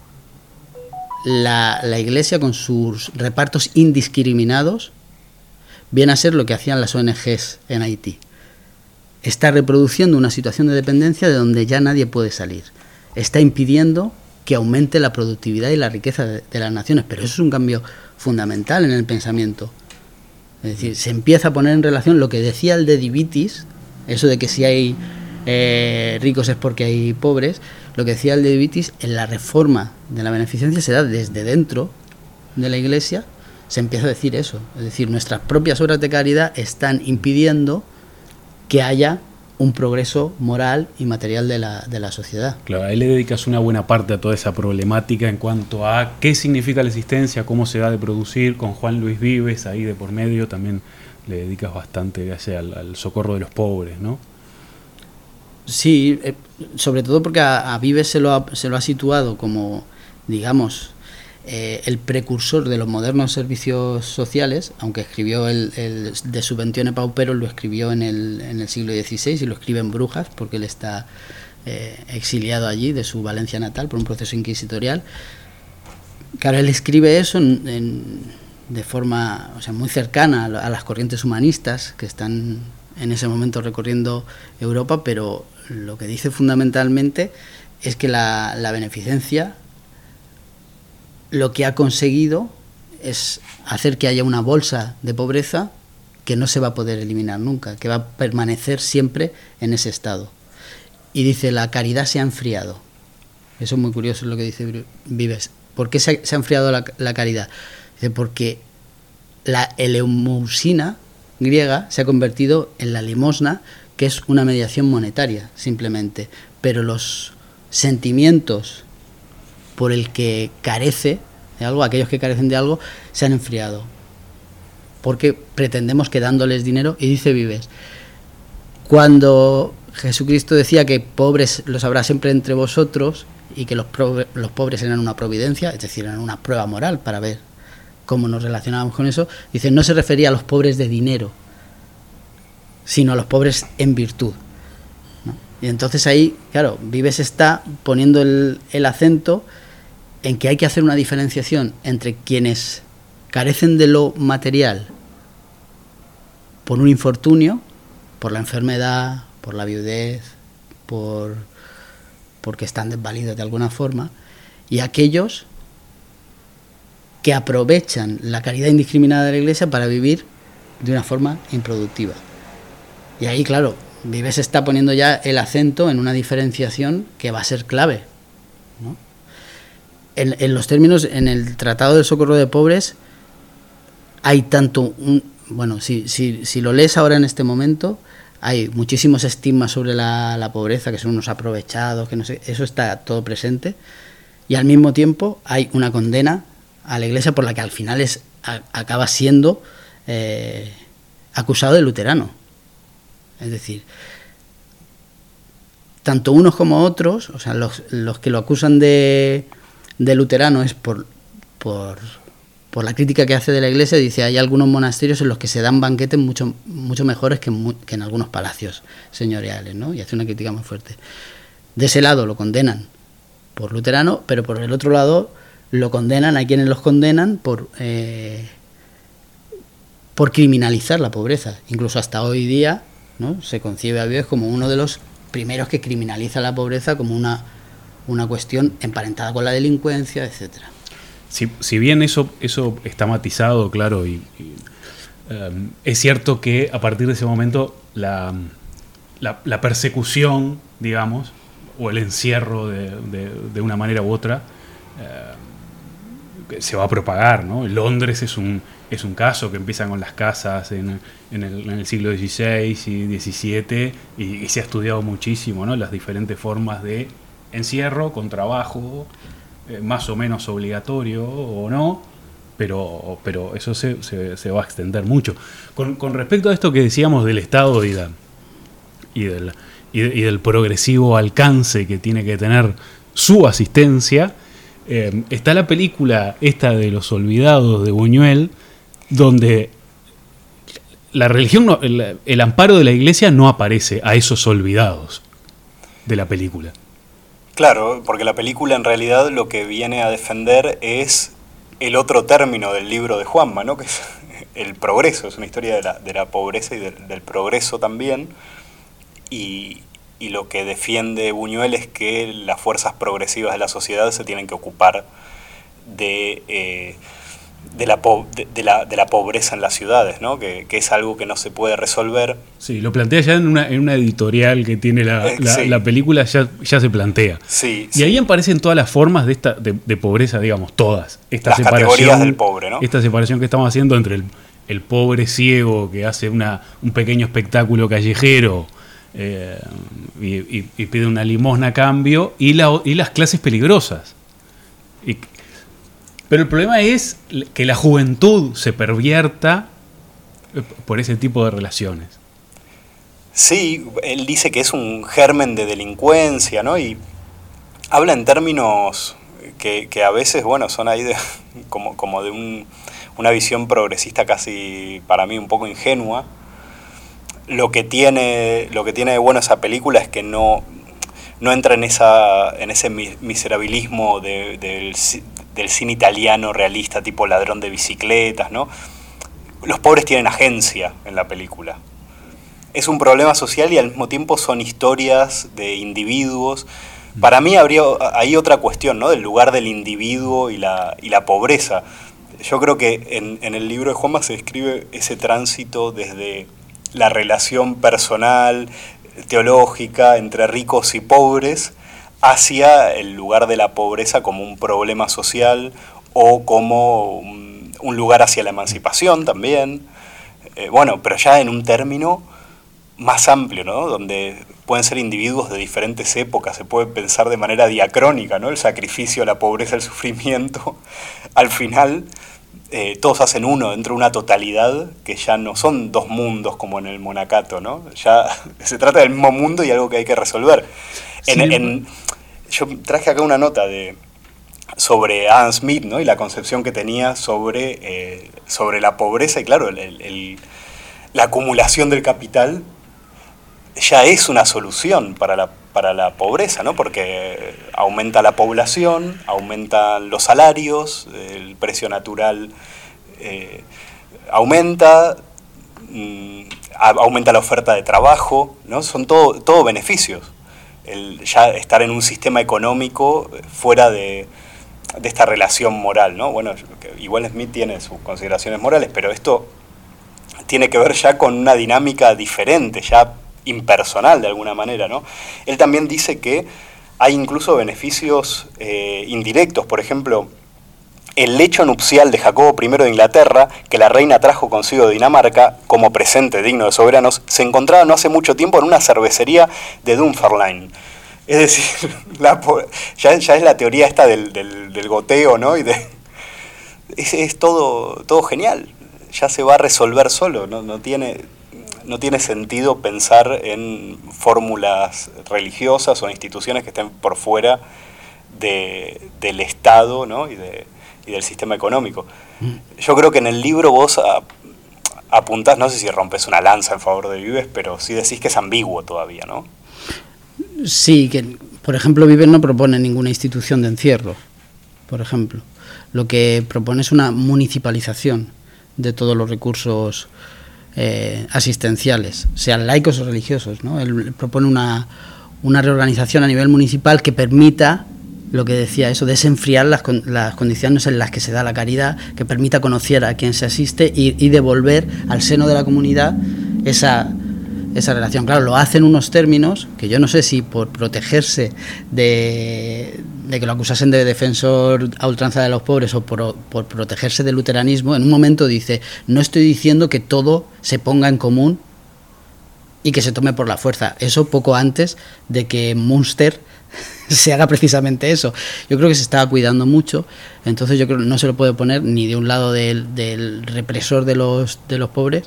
La, la Iglesia con sus repartos indiscriminados viene a ser lo que hacían las O N Ges en Haití. Está reproduciendo una situación de dependencia de donde ya nadie puede salir. Está impidiendo que aumente la productividad y la riqueza de, de las naciones, pero eso es un cambio fundamental en el pensamiento. Es decir, se empieza a poner en relación lo que decía el de Divitis, eso de que si hay eh, ricos es porque hay pobres. Lo que decía el de Divitis, en la reforma de la beneficencia se da desde dentro de la Iglesia, se empieza a decir eso. Es decir, nuestras propias obras de caridad están impidiendo que haya un progreso moral y material de la, de la sociedad. Claro, ahí le dedicas una buena parte a toda esa problemática en cuanto a qué significa la existencia, cómo se da de producir, con Juan Luis Vives ahí de por medio también le dedicas bastante hacia al, al socorro de los pobres, ¿no? Sí, eh, sobre todo porque a, a Vives se lo ha, se lo ha situado como, digamos, eh, el precursor de los modernos servicios sociales, aunque escribió el, el de Subventione Pauperum, lo escribió en el, en el siglo dieciséis y lo escribe en Brujas, porque él está eh, exiliado allí de su Valencia natal por un proceso inquisitorial. Claro, él escribe eso en, en, de forma, o sea, muy cercana a, a las corrientes humanistas que están en ese momento recorriendo Europa, pero lo que dice fundamentalmente es que la, la beneficencia lo que ha conseguido es hacer que haya una bolsa de pobreza que no se va a poder eliminar nunca, que va a permanecer siempre en ese estado. Y dice, la caridad se ha enfriado. Eso es muy curioso lo que dice Vives. ¿Por qué se ha, se ha enfriado la, la caridad? Dice, porque la eleusina griega se ha convertido en la limosna, que es una mediación monetaria, simplemente. Pero los sentimientos por el que carece de algo, aquellos que carecen de algo, se han enfriado. Porque pretendemos que dándoles dinero, y dice Vives, cuando Jesucristo decía que pobres los habrá siempre entre vosotros y que los, pro, los pobres eran una providencia, es decir, eran una prueba moral para ver cómo nos relacionábamos con eso, dice, no se refería a los pobres de dinero, sino a los pobres en virtud, ¿no? Y entonces ahí, claro, Vives está poniendo el, el acento en que hay que hacer una diferenciación entre quienes carecen de lo material por un infortunio, por la enfermedad, por la viudez, por porque están desvalidos de alguna forma, y aquellos que aprovechan la caridad indiscriminada de la Iglesia para vivir de una forma improductiva. Y ahí, claro, Vives está poniendo ya el acento en una diferenciación que va a ser clave, ¿no? En, en los términos, en el Tratado del Socorro de Pobres, hay tanto un... Bueno, si, si, si lo lees ahora en este momento, hay muchísimos estigmas sobre la, la pobreza, que son unos aprovechados, que no sé, eso está todo presente, y al mismo tiempo hay una condena a la Iglesia por la que al final es a, acaba siendo eh, acusado de luterano. Es decir, tanto unos como otros, o sea, los, los que lo acusan de, de luterano es por, por, por la crítica que hace de la Iglesia. Dice, hay algunos monasterios en los que se dan banquetes mucho, mucho mejores que, mu que en algunos palacios señoriales, ¿no? Y hace una crítica muy fuerte. De ese lado lo condenan por luterano, pero por el otro lado lo condenan, hay quienes los condenan por... Eh, por criminalizar la pobreza. Incluso hasta hoy día, ¿no? Se concibe a Vives como uno de los primeros que criminaliza la pobreza como una, una cuestión emparentada con la delincuencia, etcétera. Si, si bien eso, eso está matizado, claro, y, y um, es cierto que a partir de ese momento la, la, la persecución, digamos, o el encierro de, de, de una manera u otra, uh, se va a propagar, ¿no? Londres es un, es un caso que empieza con las casas en, en, el, en el siglo dieciséis y diecisiete y, y se ha estudiado muchísimo, ¿no? Las diferentes formas de encierro con trabajo, eh, más o menos obligatorio o no, pero, pero eso se, se, se va a extender mucho. Con, con respecto a esto que decíamos del Estado y, de, y, del, y, de, y del progresivo alcance que tiene que tener su asistencia, eh, está la película esta de Los Olvidados de Buñuel, donde la religión, no, el, el amparo de la Iglesia no aparece a esos olvidados de la película. Claro, porque la película en realidad lo que viene a defender es el otro término del libro de Juanma, ¿no? Que es el progreso, es una historia de la, de la pobreza y del, del progreso también, y, y lo que defiende Buñuel es que las fuerzas progresivas de la sociedad se tienen que ocupar de... Eh, De la, po de, de, la, de la pobreza en las ciudades, ¿no? Que, que es algo que no se puede resolver. Sí, lo plantea ya en una, en una editorial que tiene la, eh, la, sí. la película, ya, ya se plantea. Sí, y sí. ahí aparecen todas las formas de esta de, de pobreza, digamos, todas. Esta las separación, categorías del pobre, ¿no? Esta separación que estamos haciendo entre el, el pobre ciego que hace una, un pequeño espectáculo callejero eh, y, y, y pide una limosna a cambio, y, la, y las clases peligrosas. Y, Pero el problema es que la juventud se pervierta por ese tipo de relaciones. Sí, él dice que es un germen de delincuencia, ¿no? Y habla en términos que, que a veces, bueno, son ahí de, como, como de un, una visión progresista casi, para mí, un poco ingenua. Lo que tiene, lo que tiene de bueno esa película es que no, no entra en, esa, en ese miserabilismo de, del... del cine italiano realista, tipo Ladrón de bicicletas, ¿no? Los pobres tienen agencia en la película. Es un problema social y al mismo tiempo son historias de individuos. Para mí habría ahí otra cuestión, ¿no? Del lugar del individuo y la, y la pobreza. Yo creo que en, en el libro de Juanma se describe ese tránsito desde la relación personal, teológica, entre ricos y pobres, hacia el lugar de la pobreza como un problema social o como un, un lugar hacia la emancipación también. Eh, bueno, pero ya en un término más amplio, ¿no? Donde pueden ser individuos de diferentes épocas, se puede pensar de manera diacrónica, ¿no? El sacrificio, la pobreza, el sufrimiento. Al final, eh, todos hacen uno dentro de una totalidad que ya no son dos mundos como en el monacato, ¿no? Ya se trata del mismo mundo y algo que hay que resolver. En, sí. en, yo traje acá una nota de, sobre Adam Smith, ¿no? Y la concepción que tenía sobre, eh, sobre la pobreza. Y claro, el, el, la acumulación del capital ya es una solución para la, para la pobreza, ¿no? Porque aumenta la población, aumentan los salarios, el precio natural eh, aumenta, mm, aumenta la oferta de trabajo, ¿no? Son todo, todo beneficios. El ya estar en un sistema económico fuera de, de esta relación moral, ¿no? Bueno, igual Smith tiene sus consideraciones morales, pero esto tiene que ver ya con una dinámica diferente, ya impersonal de alguna manera, ¿no? Él también dice que hay incluso beneficios eh, indirectos, por ejemplo, el lecho nupcial de Jacobo primero de Inglaterra, que la reina trajo consigo de Dinamarca como presente digno de soberanos, se encontraba no hace mucho tiempo en una cervecería de Dunfermline. Es decir, la, ya, ya es la teoría esta del, del, del goteo, ¿no? Y de, es, es todo, todo genial, ya se va a resolver solo, no, no tiene... No tiene sentido pensar en fórmulas religiosas o instituciones que estén por fuera de, del Estado, ¿no? y, de, y del sistema económico. Yo creo que en el libro vos a, apuntás, no sé si rompes una lanza en favor de Vives, pero sí decís que es ambiguo todavía, ¿no? Sí, que por ejemplo Vives no propone ninguna institución de encierro, por ejemplo. Lo que propone es una municipalización de todos los recursos Eh, asistenciales, sean laicos o religiosos, ¿no? Él propone una, una reorganización a nivel municipal que permita, lo que decía, eso, desenfriar las, las condiciones en las que se da la caridad, que permita conocer a quien se asiste y, y devolver al seno de la comunidad esa, esa relación. Claro, lo hace en unos términos que yo no sé si por protegerse de, de que lo acusasen de defensor a ultranza de los pobres o por, por protegerse del luteranismo, en un momento dice, no estoy diciendo que todo se ponga en común y que se tome por la fuerza. Eso poco antes de que Münster se haga precisamente eso. Yo creo que se estaba cuidando mucho, entonces yo creo que no se lo puede poner ni de un lado del, del represor de los, de los pobres,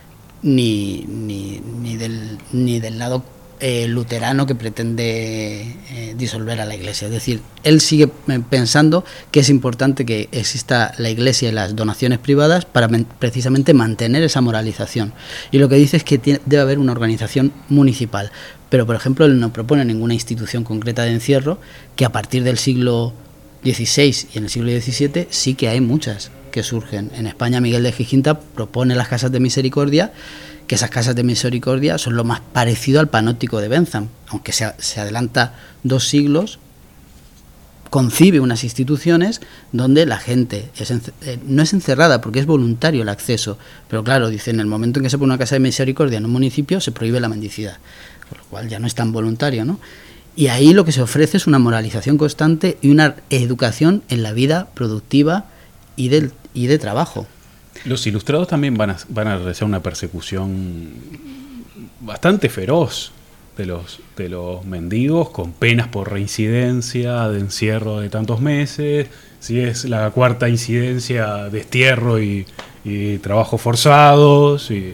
ni, ni, ni, del, ni del lado eh, luterano que pretende eh, disolver a la Iglesia. Es decir, él sigue pensando que es importante que exista la Iglesia y las donaciones privadas para men- precisamente mantener esa moralización. Y lo que dice es que tiene, debe haber una organización municipal. Pero, por ejemplo, él no propone ninguna institución concreta de encierro, que a partir del siglo dieciséis y en el siglo diecisiete sí que hay muchas que surgen. En España, Miguel de Giginta propone las casas de misericordia, que esas casas de misericordia son lo más parecido al panóptico de Bentham, aunque se, se adelanta dos siglos, concibe unas instituciones donde la gente es ence- eh, no es encerrada porque es voluntario el acceso, pero claro, dice, en el momento en que se pone una casa de misericordia en un municipio se prohíbe la mendicidad, con lo cual ya no es tan voluntario, ¿no? Y ahí lo que se ofrece es una moralización constante y una educación en la vida productiva y, del, y de trabajo. Los ilustrados también van a, van a realizar una persecución bastante feroz de los, de los mendigos, con penas por reincidencia, de encierro de tantos meses, si es la cuarta incidencia, destierro y, y trabajos forzados. Y...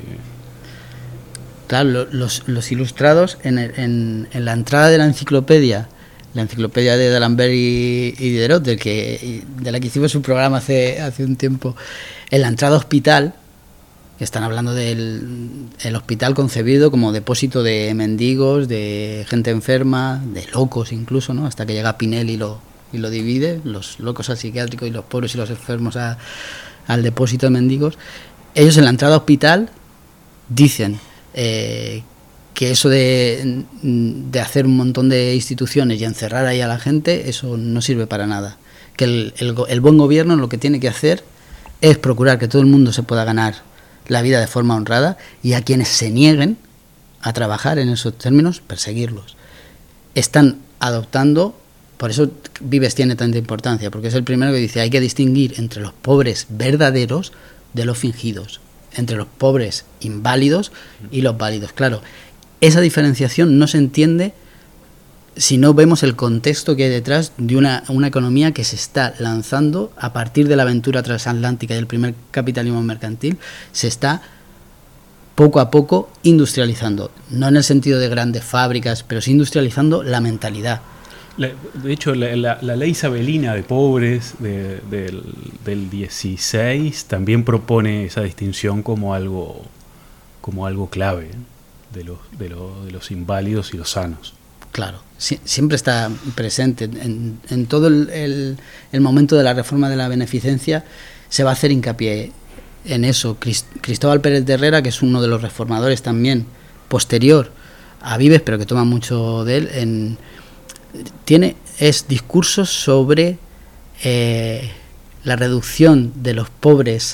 Claro, los, los ilustrados, en, el, en, en la entrada de la enciclopedia, la enciclopedia de D'Alembert y, y Diderot, del que, de la que hicimos un programa hace, hace un tiempo, en la entrada hospital, que están hablando del el hospital concebido como depósito de mendigos, de gente enferma, de locos incluso, ¿no? Hasta que llega Pinel y lo, y lo divide, los locos al psiquiátrico y los pobres y los enfermos a, al depósito de mendigos. Ellos en la entrada hospital dicen eh, que eso de, de hacer un montón de instituciones y encerrar ahí a la gente, eso no sirve para nada. Que el, el, el buen gobierno lo que tiene que hacer es procurar que todo el mundo se pueda ganar la vida de forma honrada, y a quienes se nieguen a trabajar en esos términos, perseguirlos. Están adoptando, por eso Vives tiene tanta importancia, porque es el primero que dice hay que distinguir entre los pobres verdaderos de los fingidos, entre los pobres inválidos y los válidos. Claro, esa diferenciación no se entiende si no vemos el contexto que hay detrás de una, una economía que se está lanzando a partir de la aventura transatlántica y del primer capitalismo mercantil, se está poco a poco industrializando, no en el sentido de grandes fábricas, pero sí industrializando la mentalidad. La, de hecho, la, la, la ley isabelina de pobres de, del, del dieciséis también propone esa distinción como algo, como algo clave de los, de, los, de los inválidos y los sanos. Claro, sí, siempre está presente. En, en todo el, el, el momento de la reforma de la beneficencia se va a hacer hincapié en eso. Crist, Cristóbal Pérez de Herrera, que es uno de los reformadores también posterior a Vives, pero que toma mucho de él, en, tiene es discursos sobre eh, la reducción de los pobres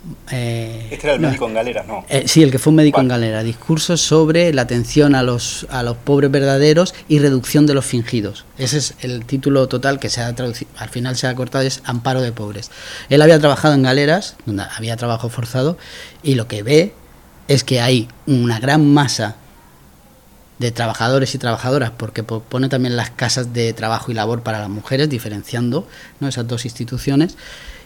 Eh, este era el no, médico en galeras, ¿no? Eh, sí, el que fue un médico vale. en galera. Discursos sobre la atención a los, a los pobres verdaderos y reducción de los fingidos. Ese es el título total que se ha traducido, al final se ha cortado, es Amparo de Pobres. Él había trabajado en galeras, donde había trabajo forzado, y lo que ve es que hay una gran masa de trabajadores y trabajadoras, porque pone también las casas de trabajo y labor para las mujeres, diferenciando, ¿no?, esas dos instituciones,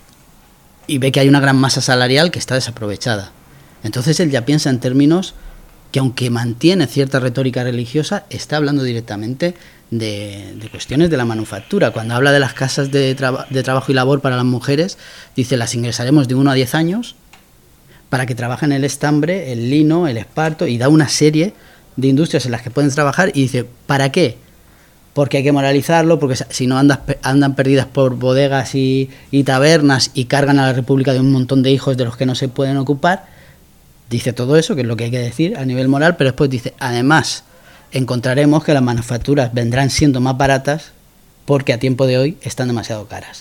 y ve que hay una gran masa salarial que está desaprovechada. Entonces él ya piensa en términos que, aunque mantiene cierta retórica religiosa, está hablando directamente de, de cuestiones de la manufactura. Cuando habla de las casas de, traba, de trabajo y labor para las mujeres, dice, las ingresaremos de uno a diez años para que trabajen el estambre, el lino, el esparto, y da una serie de industrias en las que pueden trabajar, y dice, ¿para qué? Porque hay que moralizarlo, porque si no andas, andan perdidas por bodegas y, y tabernas y cargan a la República de un montón de hijos de los que no se pueden ocupar. Dice todo eso, que es lo que hay que decir a nivel moral, pero después dice, además, encontraremos que las manufacturas vendrán siendo más baratas porque a tiempo de hoy están demasiado caras.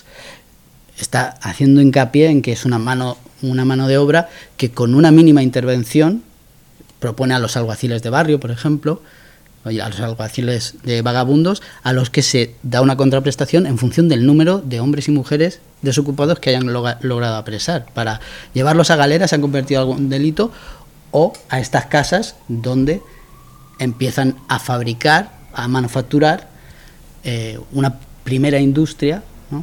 Está haciendo hincapié en que es una mano, una mano de obra que, con una mínima intervención, propone a los alguaciles de barrio, por ejemplo, a los alguaciles de vagabundos, a los que se da una contraprestación en función del número de hombres y mujeres desocupados que hayan logra- logrado apresar. Para llevarlos a galeras, se han convertido en algún delito, o a estas casas donde empiezan a fabricar, a manufacturar eh, una primera industria, ¿no?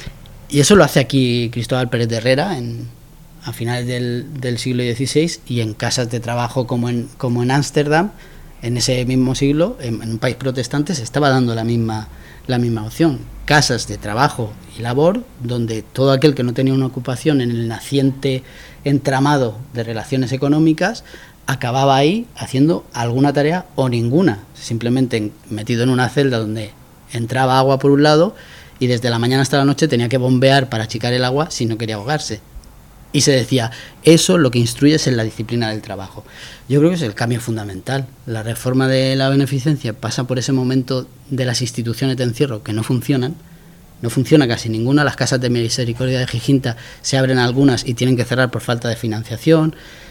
Y eso lo hace aquí Cristóbal Pérez de Herrera en, a finales del, del siglo dieciséis, y en casas de trabajo como en como en Ámsterdam, en ese mismo siglo, en, en un país protestante, se estaba dando la misma, la misma opción. Casas de trabajo y labor, donde todo aquel que no tenía una ocupación en el naciente entramado de relaciones económicas, acababa ahí haciendo alguna tarea o ninguna, simplemente metido en una celda donde entraba agua por un lado, y desde la mañana hasta la noche tenía que bombear para achicar el agua si no quería ahogarse. Y se decía, eso lo que instruye es en la disciplina del trabajo. Yo creo que es el cambio fundamental. La reforma de la beneficencia pasa por ese momento de las instituciones de encierro que no funcionan. No funciona casi ninguna. Las casas de misericordia de Giginta se abren algunas y tienen que cerrar por falta de financiación.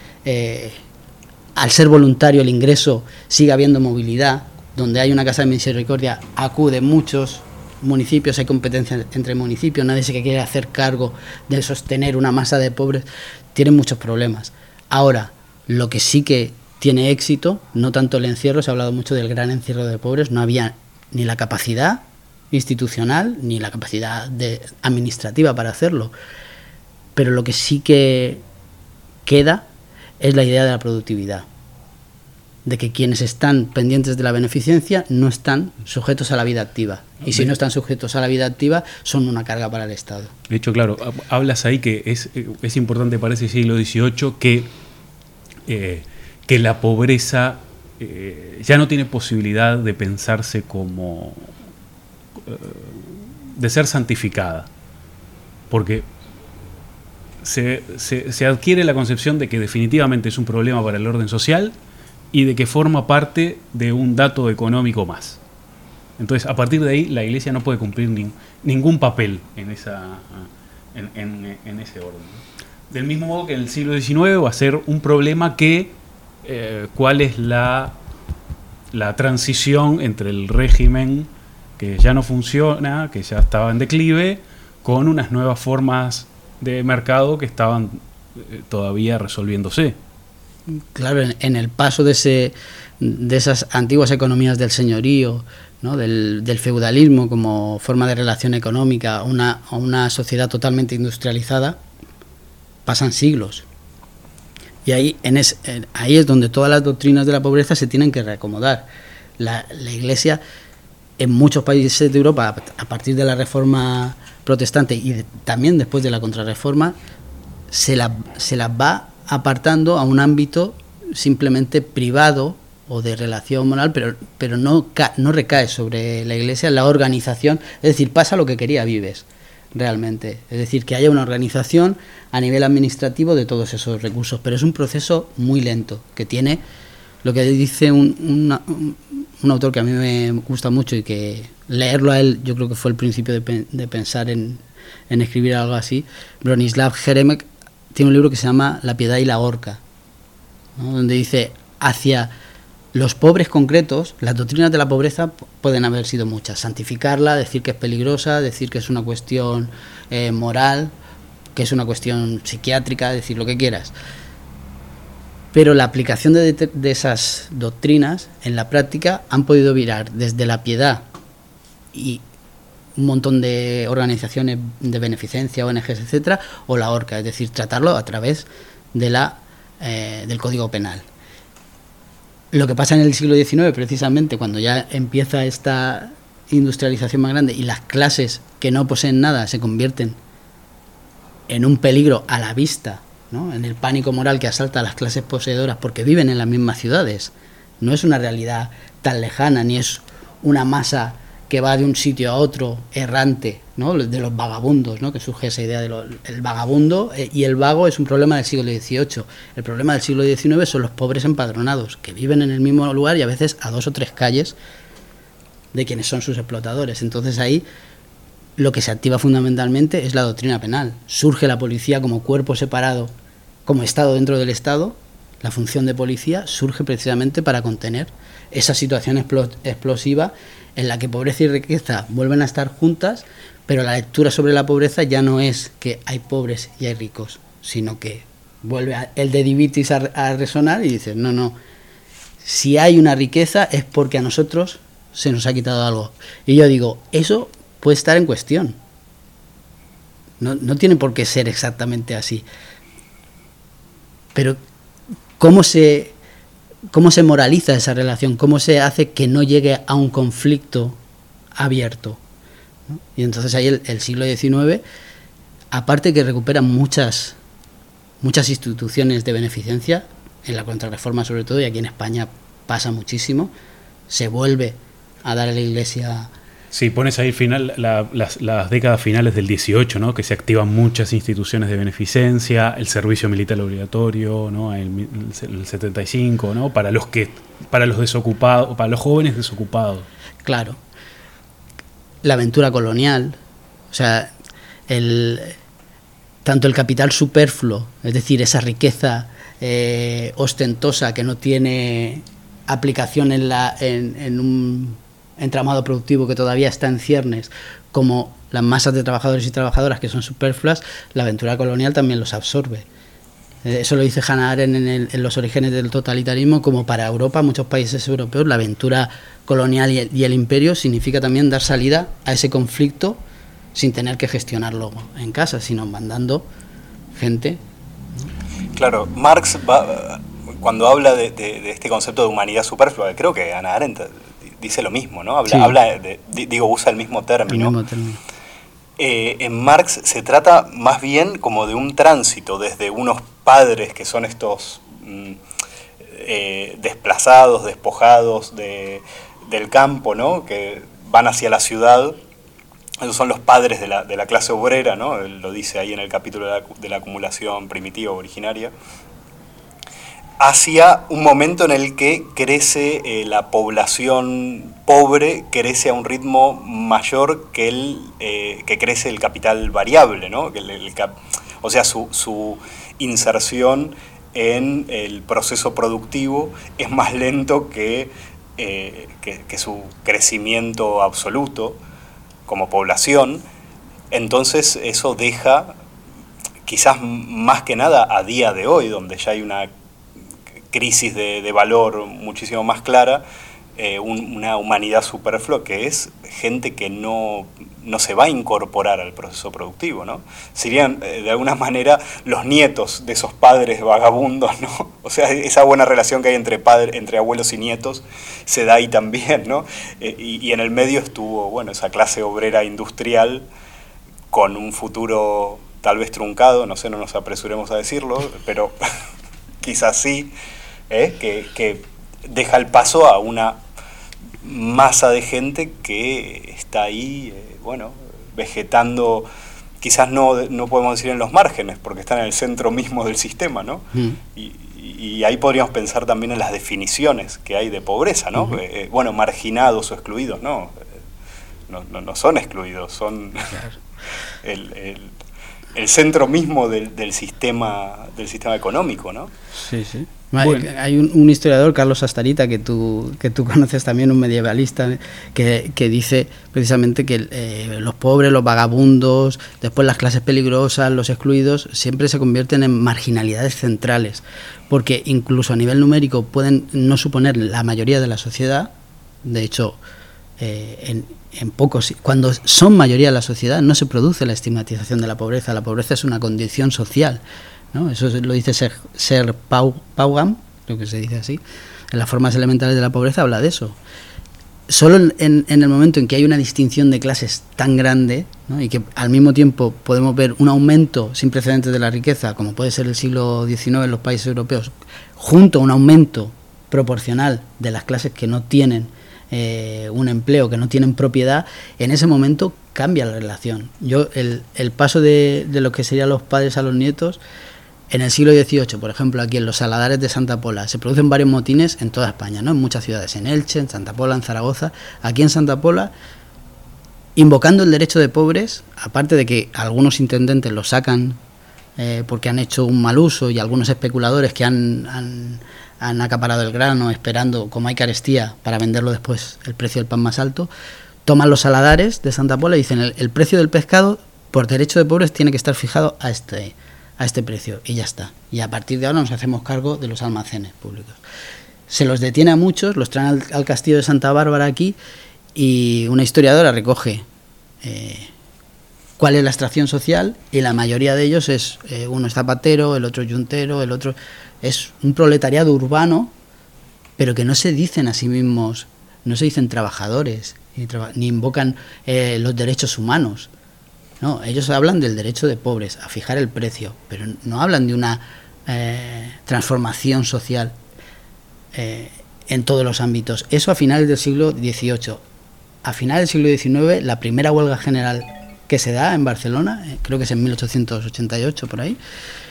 Eh, al ser voluntario el ingreso, sigue habiendo movilidad. Donde hay una casa de misericordia acuden muchos municipios, hay competencia entre municipios, nadie se quiere hacer cargo de sostener una masa de pobres, tienen muchos problemas. Ahora, lo que sí que tiene éxito, no tanto el encierro, se ha hablado mucho del gran encierro de pobres, no había ni la capacidad institucional ni la capacidad de, administrativa para hacerlo, pero lo que sí que queda es la idea de la productividad, de que quienes están pendientes de la beneficencia no están sujetos a la vida activa. Y si no están sujetos a la vida activa, son una carga para el Estado. De hecho, claro, hablas ahí que es, es importante para ese siglo dieciocho que, eh, que la pobreza eh, ya no tiene posibilidad de pensarse como... Eh, de ser santificada. Porque se, se, se adquiere la concepción de que definitivamente es un problema para el orden social y de que forma parte de un dato económico más. Entonces, a partir de ahí, la Iglesia no puede cumplir ni, ningún papel en, esa, en, en, en ese orden. Del mismo modo que en el siglo diecinueve va a ser un problema que, eh, cuál es la, la transición entre el régimen que ya no funciona, que ya estaba en declive, con unas nuevas formas de mercado que estaban eh, todavía resolviéndose. Claro, en, en el paso de ese de esas antiguas economías del señorío, ¿no?, del, del feudalismo como forma de relación económica a una, a una sociedad totalmente industrializada, pasan siglos. Y ahí, en es, en, ahí es donde todas las doctrinas de la pobreza se tienen que reacomodar. La, la Iglesia, en muchos países de Europa, a partir de la Reforma protestante y de, también después de la Contrarreforma, se la, se las va apartando a un ámbito simplemente privado o de relación moral, pero, pero no, ca, no recae sobre la Iglesia la organización, es decir, pasa lo que quería Vives, realmente, es decir, que haya una organización a nivel administrativo de todos esos recursos, pero es un proceso muy lento, que tiene lo que dice un, una, un, un autor que a mí me gusta mucho y que leerlo a él yo creo que fue el principio de, de pensar en, en escribir algo así, Bronislaw Geremek, tiene un libro que se llama La piedad y la horca, ¿no? Donde dice, hacia los pobres concretos, las doctrinas de la pobreza pueden haber sido muchas. Santificarla, decir que es peligrosa, decir que es una cuestión eh, moral, que es una cuestión psiquiátrica, decir lo que quieras. Pero la aplicación de, de esas doctrinas en la práctica han podido virar desde la piedad y un montón de organizaciones de beneficencia, O N Ges, etcétera, o la horca, es decir, tratarlo a través de la, eh, del Código Penal. Lo que pasa en el siglo diecinueve, precisamente, cuando ya empieza esta industrialización más grande y las clases que no poseen nada se convierten en un peligro a la vista, ¿no? En el pánico moral que asalta a las clases poseedoras porque viven en las mismas ciudades. No es una realidad tan lejana, ni es una masa que va de un sitio a otro errante, ¿no? De los vagabundos, ¿no? Que surge esa idea del vagabundo, eh, y el vago es un problema del siglo dieciocho. El problema del siglo diecinueve son los pobres empadronados, que viven en el mismo lugar y a veces a dos o tres calles de quienes son sus explotadores. Entonces ahí lo que se activa fundamentalmente es la doctrina penal. Surge la policía como cuerpo separado, como Estado dentro del Estado. La función de policía surge precisamente para contener esa situación explosiva en la que pobreza y riqueza vuelven a estar juntas, pero la lectura sobre la pobreza ya no es que hay pobres y hay ricos, sino que vuelve a, el de Divitis a, a resonar y dices, no, no, si hay una riqueza es porque a nosotros se nos ha quitado algo. Y yo digo, eso puede estar en cuestión. No, no tiene por qué ser exactamente así. Pero ¿cómo se, cómo se moraliza esa relación? ¿Cómo se hace que no llegue a un conflicto abierto? ¿No? Y entonces ahí el, el siglo diecinueve, aparte que recupera muchas, muchas instituciones de beneficencia, en la Contrarreforma sobre todo, y aquí en España pasa muchísimo, se vuelve a dar a la Iglesia... Sí, pones ahí final, la, las, las décadas finales del dieciocho, ¿no? Que se activan muchas instituciones de beneficencia, el servicio militar obligatorio, ¿no? El, el setenta y cinco, ¿no? Para los que, para los desocupados, para los jóvenes desocupados. Claro. La aventura colonial, o sea, el, tanto el capital superfluo, es decir, esa riqueza eh, ostentosa que no tiene aplicación en, la, en, en un entramado productivo que todavía está en ciernes, como las masas de trabajadores y trabajadoras que son superfluas, la aventura colonial también los absorbe. Eso lo dice Hannah Arendt en, el, en Los orígenes del totalitarismo, como para Europa, muchos países europeos, la aventura colonial y el, y el imperio significa también dar salida a ese conflicto sin tener que gestionarlo en casa, sino mandando gente. Claro, Marx va, cuando habla de, de, de este concepto de humanidad superflua, creo que Hannah Arendt dice lo mismo, ¿no? Habla, sí. habla de, digo, usa el mismo término. El mismo término. Eh, en Marx se trata más bien como de un tránsito desde unos padres que son estos mm, eh, desplazados, despojados de, del campo, ¿no? Que van hacia la ciudad. Esos son los padres de la, de la clase obrera, ¿no? Él lo dice ahí en el capítulo de la, de la acumulación primitiva originaria. Hacia un momento en el que crece eh, la población pobre, crece a un ritmo mayor que el eh, que crece el capital variable, ¿no? Que el, el cap, o sea, su, su inserción en el proceso productivo es más lento que, eh, que, que su crecimiento absoluto como población. Entonces eso deja, quizás más que nada a día de hoy, donde ya hay una crisis de, de valor muchísimo más clara, eh, un, una humanidad superflua que es gente que no, no se va a incorporar al proceso productivo, ¿no? Serían, eh, de alguna manera, los nietos de esos padres vagabundos, ¿no? O sea, esa buena relación que hay entre, padre, entre abuelos y nietos se da ahí también, ¿no? Eh, y, y en el medio estuvo, bueno, esa clase obrera industrial con un futuro tal vez truncado, no sé, no nos apresuremos a decirlo, pero quizás sí, ¿eh? que, que deja el paso a una masa de gente que está ahí, eh, bueno, vegetando, quizás no, no podemos decir en los márgenes, porque están en el centro mismo del sistema, ¿no? Mm. Y, y ahí podríamos pensar también en las definiciones que hay de pobreza, ¿no? Uh-huh. eh, bueno, marginados o excluidos, ¿no? No, no, no son excluidos, son... Claro. el, el, el centro mismo del, del sistema del sistema económico, ¿no? Sí, sí. Bueno. Hay un, un historiador, Carlos Astarita, que tú, que tú conoces también, un medievalista, que, que dice precisamente que eh, los pobres, los vagabundos, después las clases peligrosas, los excluidos, siempre se convierten en marginalidades centrales, porque incluso a nivel numérico pueden no suponer la mayoría de la sociedad. De hecho, eh, en, en pocos, cuando son mayoría de la sociedad no se produce la estigmatización de la pobreza. La pobreza es una condición social, ¿no? Eso lo dice Ser, Ser Pau, Paugham, creo que se dice así. En las formas elementales de la pobreza habla de eso. Solo en, en el momento en que hay una distinción de clases tan grande, ¿no? Y que al mismo tiempo podemos ver un aumento sin precedentes de la riqueza, como puede ser el siglo diecinueve en los países europeos, junto a un aumento proporcional de las clases que no tienen eh, un empleo, que no tienen propiedad, en ese momento cambia la relación. Yo el, el paso de, de lo que serían los padres a los nietos, en el siglo dieciocho, por ejemplo, aquí en los Saladares de Santa Pola, se producen varios motines en toda España, ¿no? En muchas ciudades, en Elche, en Santa Pola, en Zaragoza. Aquí en Santa Pola, invocando el derecho de pobres, aparte de que algunos intendentes lo sacan eh, porque han hecho un mal uso, y algunos especuladores que han, han, han acaparado el grano esperando, como hay carestía, para venderlo después el precio del pan más alto, toman los Saladares de Santa Pola y dicen el, el precio del pescado por derecho de pobres tiene que estar fijado a este a este precio, y ya está. Y a partir de ahora nos hacemos cargo de los almacenes públicos. Se los detiene a muchos, los traen al, al castillo de Santa Bárbara aquí, y una historiadora recoge eh, cuál es la extracción social, y la mayoría de ellos es, eh, uno es zapatero, el otro yuntero, el otro es un proletariado urbano, pero que no se dicen a sí mismos, no se dicen trabajadores, ni, traba, ni invocan eh, los derechos humanos. No, ellos hablan del derecho de pobres a fijar el precio, pero no hablan de una eh, transformación social eh, en todos los ámbitos. Eso a finales del siglo dieciocho. A finales del siglo diecinueve, la primera huelga general que se da en Barcelona, eh, creo que es en mil ochocientos ochenta y ocho por ahí,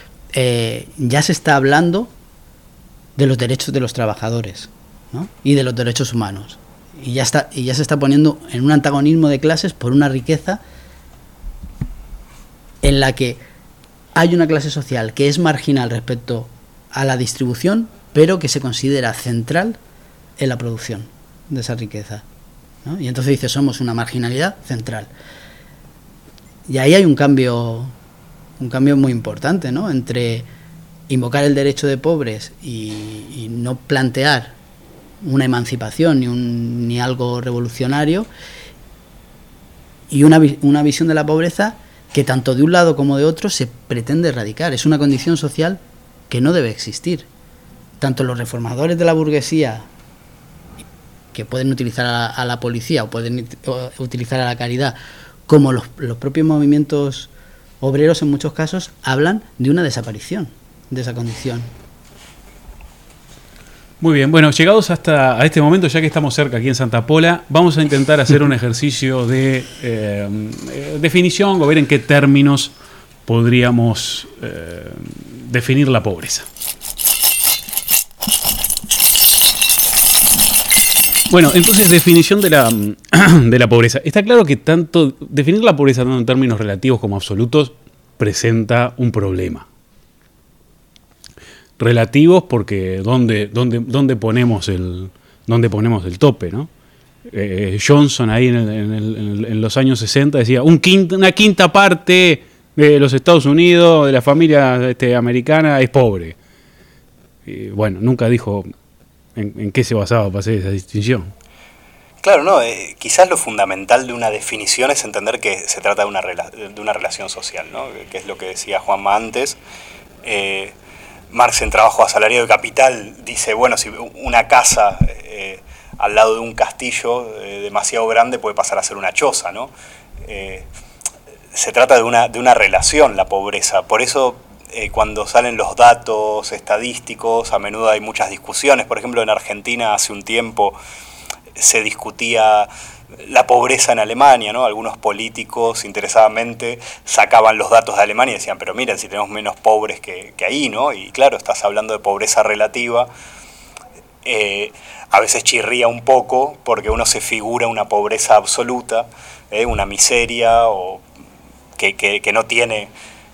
eh, ya se está hablando de los derechos de los trabajadores, ¿no? Y de los derechos humanos. Y ya está, y ya se está poniendo en un antagonismo de clases por una riqueza en la que hay una clase social que es marginal respecto a la distribución, pero que se considera central en la producción de esa riqueza, ¿no? Y entonces dice, somos una marginalidad central. Y ahí hay un cambio, un cambio muy importante, ¿no? Entre invocar el derecho de pobres y, y no plantear una emancipación ni, un, ni algo revolucionario, y una, una visión de la pobreza que tanto de un lado como de otro se pretende erradicar. Es una condición social que no debe existir. Tanto los reformadores de la burguesía, que pueden utilizar a, a la policía o pueden o, utilizar a la caridad, como los, los propios movimientos obreros en muchos casos, hablan de una desaparición de esa condición. Muy bien, bueno, llegados hasta a este momento, ya que estamos cerca aquí en Santa Pola, vamos a intentar hacer un ejercicio de eh, definición o ver en qué términos podríamos eh, definir la pobreza. Bueno, entonces, definición de la, de la pobreza. Está claro que tanto definir la pobreza tanto en términos relativos como absolutos presenta un problema. Relativos porque dónde, dónde, dónde, ponemos, el, dónde ponemos el tope, ¿no? Eh, Johnson ahí en, el, en, el, en los años sesenta decía un quinta, una quinta parte de los Estados Unidos, de la familia este, americana, es pobre. Y bueno, nunca dijo en, en qué se basaba para hacer esa distinción. Claro, no, eh, quizás lo fundamental de una definición es entender que se trata de una, rela- de una relación social, ¿no? Que es lo que decía Juanma antes. Eh, Marx, en Trabajo asalariado de Capital, dice, bueno, si una casa eh, al lado de un castillo eh, demasiado grande puede pasar a ser una choza, ¿no? Eh, se trata de una, de una relación, la pobreza. Por eso, eh, cuando salen los datos estadísticos, a menudo hay muchas discusiones. Por ejemplo, en Argentina hace un tiempo se discutía la pobreza en Alemania, ¿no? Algunos políticos interesadamente sacaban los datos de Alemania y decían, pero miren, si tenemos menos pobres que, que ahí, ¿no? Y claro, estás hablando de pobreza relativa. Eh, a veces chirría un poco porque uno se figura una pobreza absoluta, ¿eh? Una miseria o que, que, que no tiene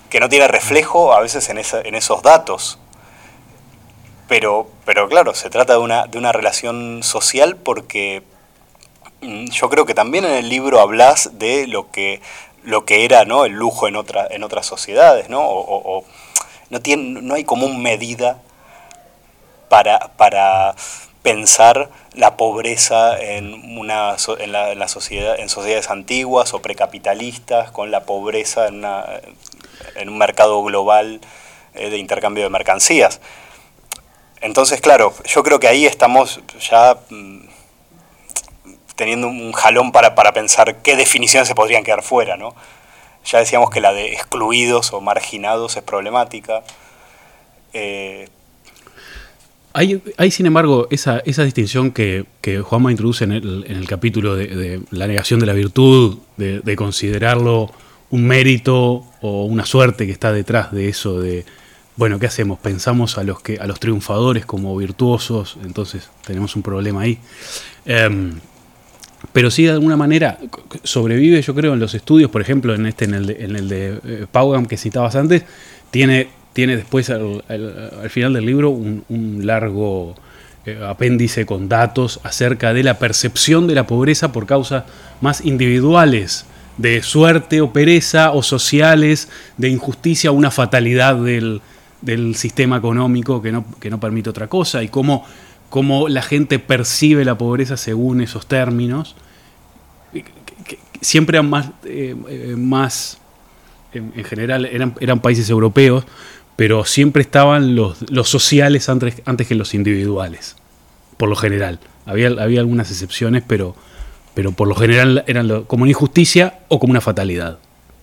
que no tiene reflejo a veces en, esa, en esos datos. Pero, pero claro, se trata de una, de una relación social porque yo creo que también en el libro hablas de lo que, lo que era, ¿no?, el lujo en, otra, en otras sociedades, ¿no? O, o, o no, tiene, no hay como una medida para, para pensar la pobreza en, una, en, la, en, la sociedad, en sociedades antiguas o precapitalistas, con la pobreza en, una, en un mercado global eh, de intercambio de mercancías. Entonces, claro, yo creo que ahí estamos ya mmm, teniendo un jalón para, para pensar qué definiciones se podrían quedar fuera, ¿no? Ya decíamos que la de excluidos o marginados es problemática. Eh, hay, hay, sin embargo, esa, esa distinción que, que Juanma introduce en el, en el capítulo de, de la negación de la virtud, de, de considerarlo un mérito o una suerte que está detrás de eso de... Bueno, ¿qué hacemos? Pensamos a los que a los triunfadores como virtuosos, entonces tenemos un problema ahí. Eh, pero sí, de alguna manera, sobrevive, yo creo, en los estudios, por ejemplo, en este, en el de, en el de eh, Paugham que citabas antes, tiene, tiene después, al, al, al final del libro, un, un largo eh, apéndice con datos acerca de la percepción de la pobreza por causas más individuales, de suerte o pereza, o sociales, de injusticia o una fatalidad del... del sistema económico que no, que no permite otra cosa, y cómo, cómo la gente percibe la pobreza según esos términos. Que, que siempre eran más, eh, más en, en general, eran, eran países europeos, pero siempre estaban los, los sociales antes, antes que los individuales, por lo general. Había, había algunas excepciones, pero, pero por lo general eran lo, como una injusticia o como una fatalidad.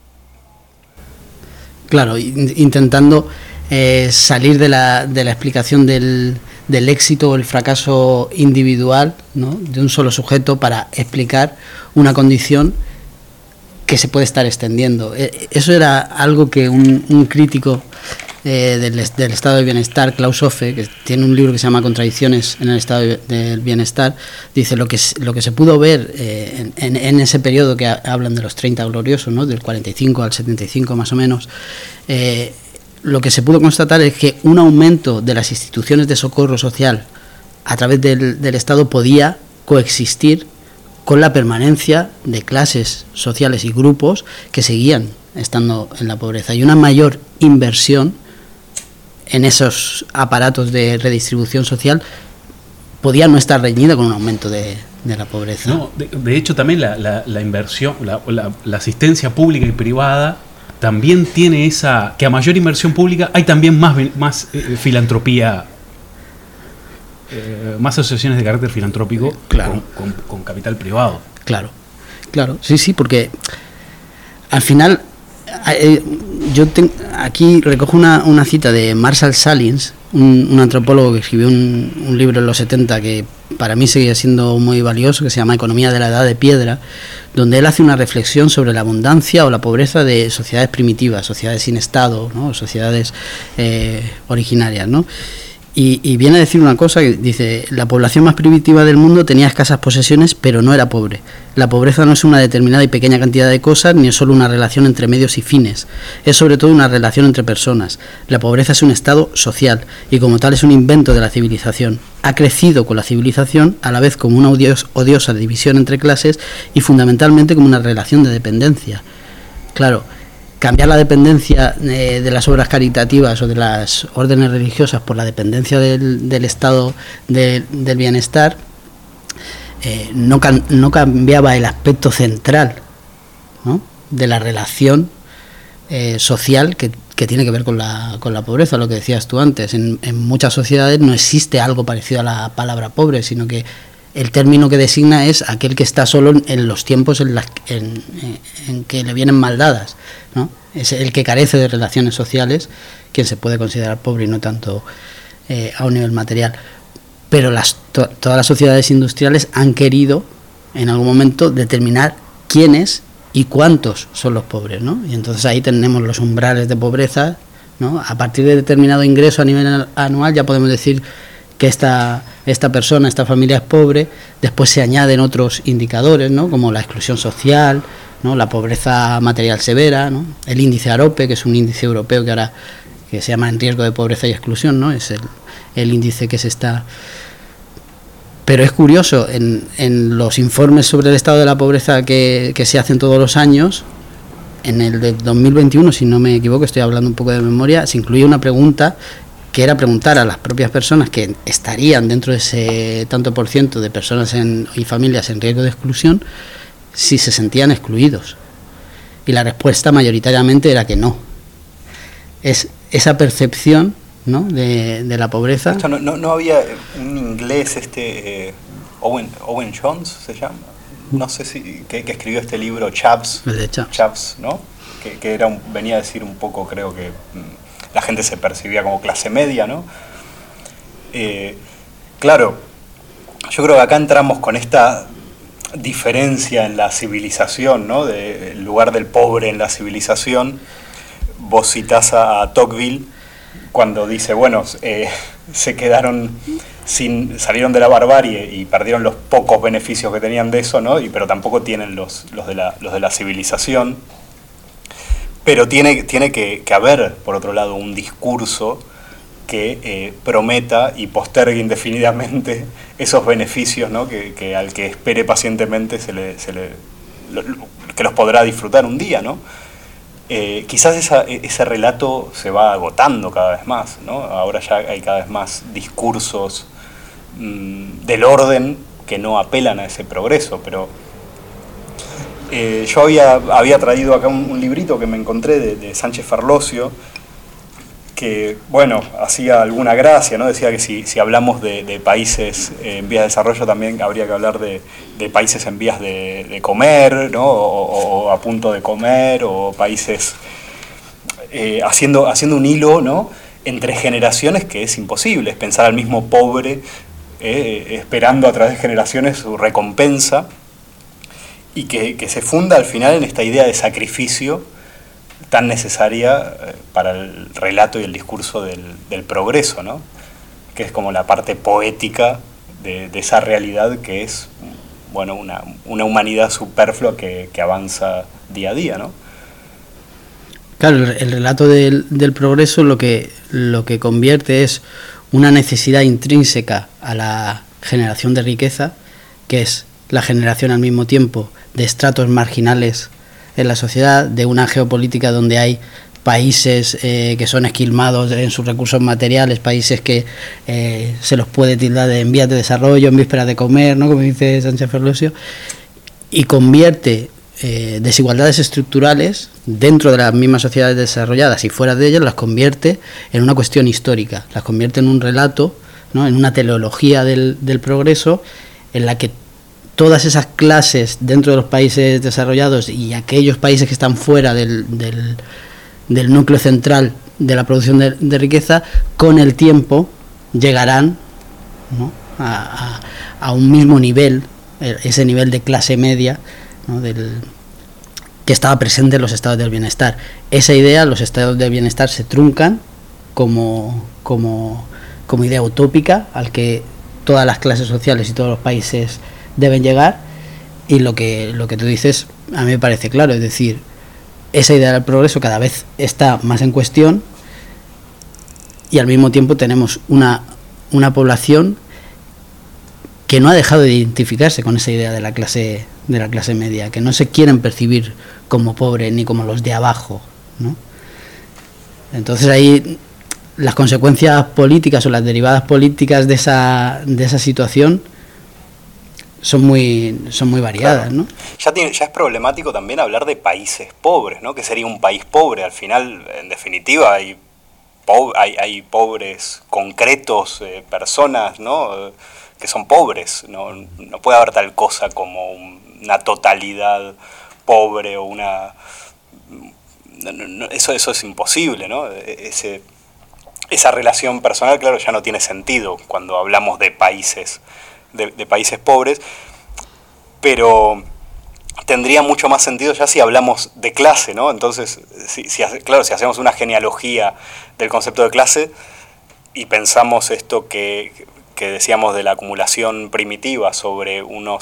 Claro, intentando eh, salir de la, de la explicación del, del éxito o el fracaso individual, ¿no?, de un solo sujeto para explicar una condición que se puede estar extendiendo. Eso era algo que un, un crítico eh, del, del estado del bienestar, Klaus Hofe, que tiene un libro que se llama Contradicciones en el estado del bienestar, dice lo que, lo que se pudo ver eh, en, en ese periodo que hablan de los treinta gloriosos, ¿no?, del cuarenta y cinco al setenta y cinco más o menos, eh, lo que se pudo constatar es que un aumento de las instituciones de socorro social a través del, del Estado podía coexistir con la permanencia de clases sociales y grupos que seguían estando en la pobreza, y una mayor inversión en esos aparatos de redistribución social podía no estar reñida con un aumento de, de la pobreza. No, de, de hecho también la, la, la inversión, la, la, la asistencia pública y privada también tiene esa, que a mayor inversión pública hay también más, más eh, filantropía, eh, más asociaciones de carácter filantrópico, claro, con, con, con capital privado. Claro, claro, sí, sí, porque al final eh, yo te, aquí recojo una, una cita de Marshall Salins, un, un antropólogo que escribió un, un libro en los setenta que para mí seguía siendo muy valioso, que se llama Economía de la Edad de Piedra, donde él hace una reflexión sobre la abundancia o la pobreza de sociedades primitivas, sociedades sin Estado, ¿no?, sociedades eh, originarias, ¿no? Y, y viene a decir una cosa que dice: la población más primitiva del mundo tenía escasas posesiones, pero no era pobre. La pobreza no es una determinada y pequeña cantidad de cosas, ni es solo una relación entre medios y fines. Es sobre todo una relación entre personas. La pobreza es un estado social, y como tal es un invento de la civilización. Ha crecido con la civilización, a la vez como una odios, odiosa división entre clases, y fundamentalmente como una relación de dependencia. Claro, cambiar la dependencia eh, de las obras caritativas o de las órdenes religiosas por la dependencia del, del estado de, del bienestar eh, no, can, no cambiaba el aspecto central, ¿no?, de la relación eh, social que, que tiene que ver con la, con la pobreza, lo que decías tú antes. En, en muchas sociedades no existe algo parecido a la palabra pobre, sino que el término que designa es aquel que está solo en los tiempos en, las, en, en que le vienen mal dadas, ¿no? Es el que carece de relaciones sociales quien se puede considerar pobre, y no tanto eh, a un nivel material. Pero las, to, todas las sociedades industriales han querido en algún momento determinar quiénes y cuántos son los pobres, ¿no? Y entonces ahí tenemos los umbrales de pobreza, ¿no? A partir de determinado ingreso a nivel anual ya podemos decir que esta, esta persona, esta familia es pobre. Después se añaden otros indicadores, ¿no?, como la exclusión social, ¿no? La pobreza material severa, ¿no? El índice AROPE, que es un índice europeo que ahora que se llama en riesgo de pobreza y exclusión, ¿no? Es el, el índice que se está... Pero es curioso, en, en los informes sobre el estado de la pobreza que, que se hacen todos los años, en el de dos mil veintiuno, si no me equivoco, estoy hablando un poco de memoria, se incluye una pregunta que era preguntar a las propias personas que estarían dentro de ese tanto por ciento de personas en, y familias en riesgo de exclusión, si se sentían excluidos. Y la respuesta mayoritariamente era que no. Es esa percepción, ¿no? de, de la pobreza. Esto no, no, no había un inglés, este eh, Owen, Owen Jones se llama, no sé si que, que escribió este libro Chaps, El de Chaps. Chaps, ¿no? Que, que era un, venía a decir un poco, creo que mm, la gente se percibía como clase media, ¿no? Eh, claro, yo creo que acá entramos con esta diferencia en la civilización, ¿no? De, el lugar del pobre en la civilización. Vos citás a, a Tocqueville cuando dice, bueno, eh, se quedaron sin, salieron de la barbarie y perdieron los pocos beneficios que tenían de eso, ¿no? Y, pero tampoco tienen los, los, de, la, los de la civilización. Pero tiene, tiene que, que haber, por otro lado, un discurso que eh, prometa y postergue indefinidamente esos beneficios, ¿no? que, que al que espere pacientemente se le, se le, lo, que los podrá disfrutar un día, ¿no? Eh, quizás esa, ese relato se va agotando cada vez más, ¿no? Ahora ya hay cada vez más discursos mmm, del orden que no apelan a ese progreso, pero eh, yo había, había traído acá un, un librito que me encontré de, de Sánchez Ferlosio, que, bueno, hacía alguna gracia, ¿no? Decía que si, si hablamos de, de países en vías de desarrollo también habría que hablar de, de países en vías de, de comer, ¿no? O, o a punto de comer, o países eh, haciendo, haciendo un hilo, ¿no? Entre generaciones que es imposible, es pensar al mismo pobre eh, esperando a través de generaciones su recompensa, y que, que se funda al final en esta idea de sacrificio tan necesaria para el relato y el discurso del, del progreso, ¿no? Que es como la parte poética de, de esa realidad que es, bueno, una, una humanidad superflua que, que avanza día a día, ¿no? Claro, el, el relato del, del progreso lo que, lo que convierte es una necesidad intrínseca a la generación de riqueza, que es la generación al mismo tiempo de estratos marginales en la sociedad, de una geopolítica donde hay países eh, que son esquilmados en sus recursos materiales, países que eh, se los puede tildar de en vías de desarrollo, en vísperas de comer, ¿no? Como dice Sánchez Ferlosio, y convierte eh, desigualdades estructurales dentro de las mismas sociedades desarrolladas y fuera de ellas, las convierte en una cuestión histórica, las convierte en un relato, ¿no? En una teleología del, del progreso, en la que todas esas clases dentro de los países desarrollados y aquellos países que están fuera del, del, del núcleo central de la producción de, de riqueza, con el tiempo llegarán, ¿no? a, a, a un mismo nivel, ese nivel de clase media, ¿no? del, que estaba presente en los estados del bienestar. Esa idea, los estados del bienestar se truncan como, como, como idea utópica al que todas las clases sociales y todos los países deben llegar, y lo que lo que tú dices a mí me parece claro, es decir, esa idea del progreso cada vez está más en cuestión, y al mismo tiempo tenemos una, una población que no ha dejado de identificarse con esa idea de la clase de la clase media, que no se quieren percibir como pobres ni como los de abajo, ¿no? Entonces ahí las consecuencias políticas o las derivadas políticas de esa de esa situación son muy son muy variadas, claro. ¿no? Ya, tiene, ya es problemático también hablar de países pobres, ¿no? ¿Qué sería un país pobre? Al final, en definitiva, hay, po hay, hay pobres concretos, eh, personas, ¿no? Que son pobres. ¿no? No puede haber tal cosa como un, una totalidad pobre o una... No, no, eso, eso es imposible, ¿no? Ese, esa relación personal, claro, ya no tiene sentido cuando hablamos de países De, de países pobres, pero tendría mucho más sentido ya si hablamos de clase, ¿no? Entonces, si, si, claro, si hacemos una genealogía del concepto de clase y pensamos esto que, que decíamos de la acumulación primitiva sobre unos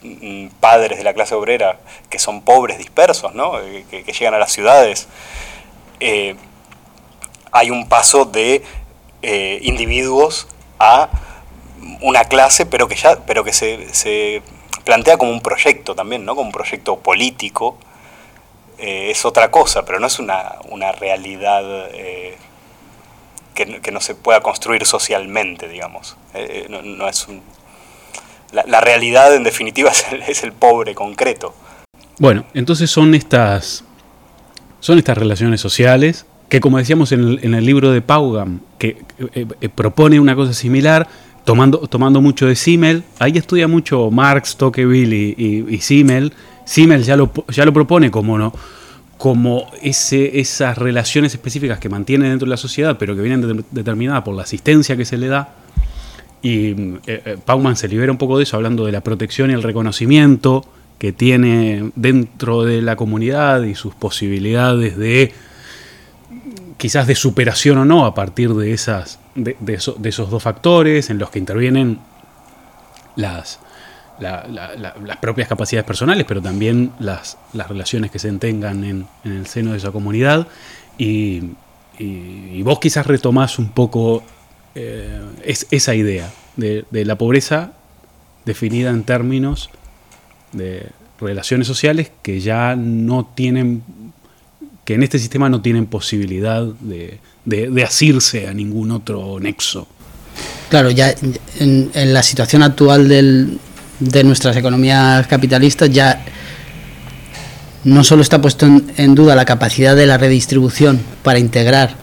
mm, padres de la clase obrera que son pobres dispersos, ¿no? que, que llegan a las ciudades, eh, hay un paso de eh, individuos a una clase, pero que ya, pero que se, se plantea como un proyecto también, ¿no? Como un proyecto político. Eh, es otra cosa, pero no es una, una realidad eh, que, que no se pueda construir socialmente, digamos. Eh, no, no es un, la, la realidad, en definitiva, es el, es el pobre concreto. Bueno, entonces son estas, son estas relaciones sociales que, como decíamos en el, en el libro de Paugam, que eh, eh, propone una cosa similar, tomando, tomando mucho de Simmel. Ahí estudia mucho Marx, Tocqueville y, y, y Simmel. Simmel ya lo, ya lo propone como, ¿no? como ese, esas relaciones específicas que mantiene dentro de la sociedad, pero que vienen de, determinadas por la asistencia que se le da. Y eh, eh, Paumann se libera un poco de eso, hablando de la protección y el reconocimiento que tiene dentro de la comunidad y sus posibilidades de, quizás de superación o no, a partir de, esas, de, de, eso, de esos dos factores en los que intervienen las... La, la, la, las propias capacidades personales, pero también las, las relaciones que se tengan en, en el seno de esa comunidad. Y, y, y vos quizás retomás un poco eh, es, esa idea de, de la pobreza definida en términos de relaciones sociales que ya no tienen, que en este sistema no tienen posibilidad de, de, de asirse a ningún otro nexo. Claro, ya en, en la situación actual del de nuestras economías capitalistas ya no solo está puesto en, en duda la capacidad de la redistribución para integrar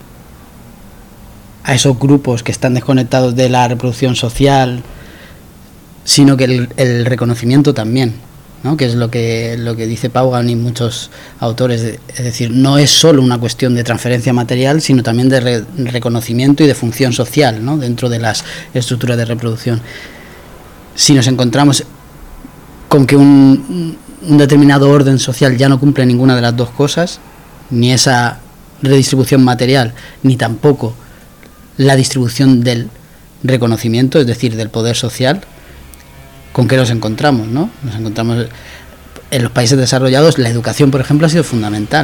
a esos grupos que están desconectados de la reproducción social, sino que el, el reconocimiento también, ¿no? Que es lo que lo que dice Paumann y muchos autores, de, es decir, no es solo una cuestión de transferencia material, sino también de re, reconocimiento y de función social, ¿no? Dentro de las estructuras de reproducción. Si nos encontramos con que un, un determinado orden social ya no cumple ninguna de las dos cosas, ni esa redistribución material, ni tampoco la distribución del reconocimiento, es decir, del poder social, ¿con qué nos encontramos, no? Nos encontramos en los países desarrollados, la educación, por ejemplo, ha sido fundamental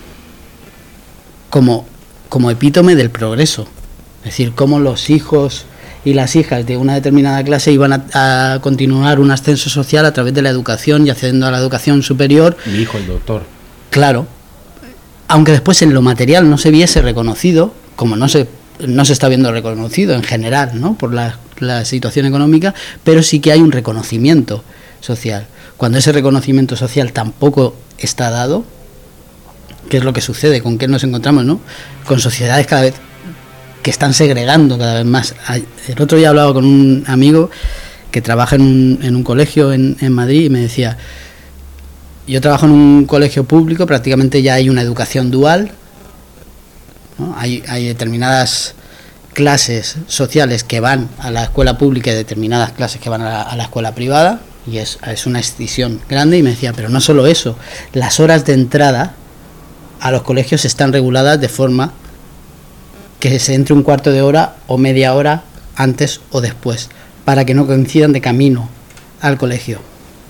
como, como epítome del progreso, es decir, cómo los hijos y las hijas de una determinada clase iban a, a continuar un ascenso social a través de la educación y accediendo a la educación superior. Mi hijo, el doctor. Claro, aunque después en lo material no se viese reconocido, como no se, no se está viendo reconocido en general, ¿no? Por la, la situación económica, pero sí que hay un reconocimiento social. Cuando ese reconocimiento social tampoco está dado, ¿qué es lo que sucede? ¿Con qué nos encontramos, no? Con sociedades cada vez que están segregando cada vez más. El otro día hablaba con un amigo que trabaja en un, en un colegio en, en Madrid y me decía, yo trabajo en un colegio público, prácticamente ya hay una educación dual, ¿no? Hay, hay determinadas clases sociales que van a la escuela pública y determinadas clases que van a la, a la escuela privada, y es, es una escisión grande. Y me decía, pero no solo eso, las horas de entrada a los colegios están reguladas de forma que se entre un cuarto de hora o media hora antes o después, para que no coincidan de camino al colegio.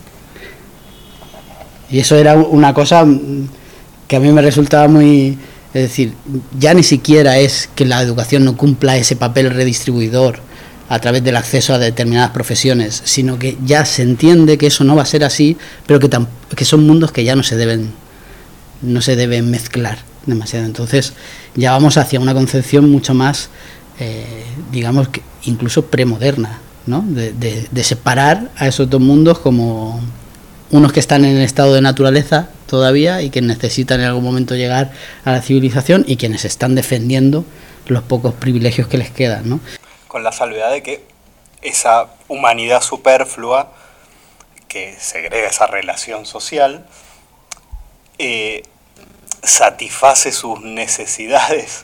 Y eso era una cosa que a mí me resultaba muy... Es decir, ya ni siquiera es que la educación no cumpla ese papel redistribuidor a través del acceso a determinadas profesiones, sino que ya se entiende que eso no va a ser así, pero que, tam- que son mundos que ya no se deben, no se deben mezclar demasiado. Entonces ya vamos hacia una concepción mucho más, eh, digamos, que incluso premoderna, ¿no? De, de, de separar a esos dos mundos como unos que están en el estado de naturaleza todavía y que necesitan en algún momento llegar a la civilización, y quienes están defendiendo los pocos privilegios que les quedan, ¿no? Con la salvedad de que esa humanidad superflua que segrega esa relación social eh, satisface sus necesidades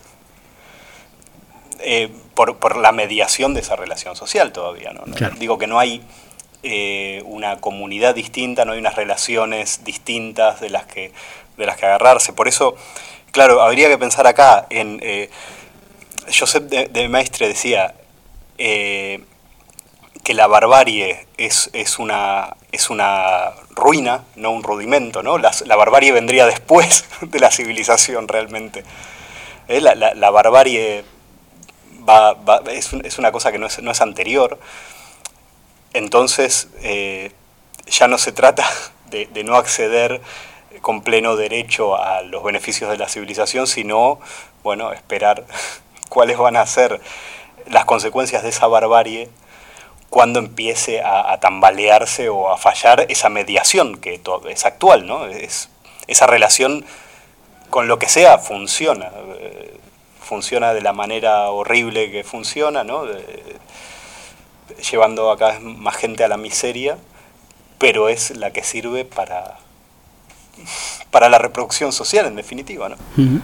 eh, por, por la mediación de esa relación social todavía, ¿no? Claro. Digo que no hay eh, una comunidad distinta, no hay unas relaciones distintas de las que, de las que agarrarse. Por eso, claro, habría que pensar acá en... Eh, Joseph de, de Maistre decía, eh, que la barbarie es, es, una, es una ruina, no un rudimento, ¿no? La, la barbarie vendría después de la civilización realmente. ¿Eh? La, la, la barbarie va, va, es, un, es una cosa que no es, no es anterior. Entonces eh, ya no se trata de, de no acceder con pleno derecho a los beneficios de la civilización, sino, bueno, esperar cuáles van a ser las consecuencias de esa barbarie cuando empiece a, a tambalearse o a fallar esa mediación que to- es actual, ¿no? Es, esa relación con lo que sea funciona, eh, funciona de la manera horrible que funciona, ¿no? De, llevando a cada vez más gente a la miseria, pero es la que sirve para, para la reproducción social, en definitiva, ¿no? Uh-huh.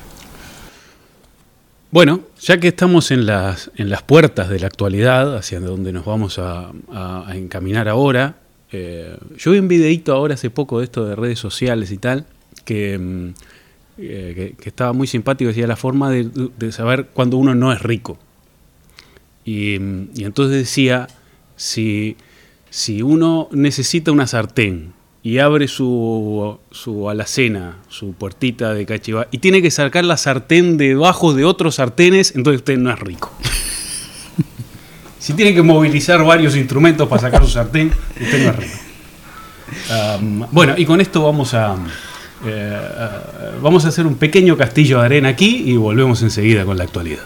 Bueno, ya que estamos en las, en las puertas de la actualidad, hacia donde nos vamos a, a, a encaminar ahora, eh, yo vi un videíto ahora hace poco de esto de redes sociales y tal, que, eh, que, que estaba muy simpático, decía la forma de, de saber cuando uno no es rico. Y, y entonces decía, si, si uno necesita una sartén y abre su, su alacena, su puertita de cachivá, y tiene que sacar la sartén debajo de otros sartenes, entonces usted no es rico. Si tiene que movilizar varios instrumentos para sacar su sartén, usted no es rico. Um, bueno, y con esto vamos a, eh, uh, vamos a hacer un pequeño castillo de arena aquí y volvemos enseguida con la actualidad.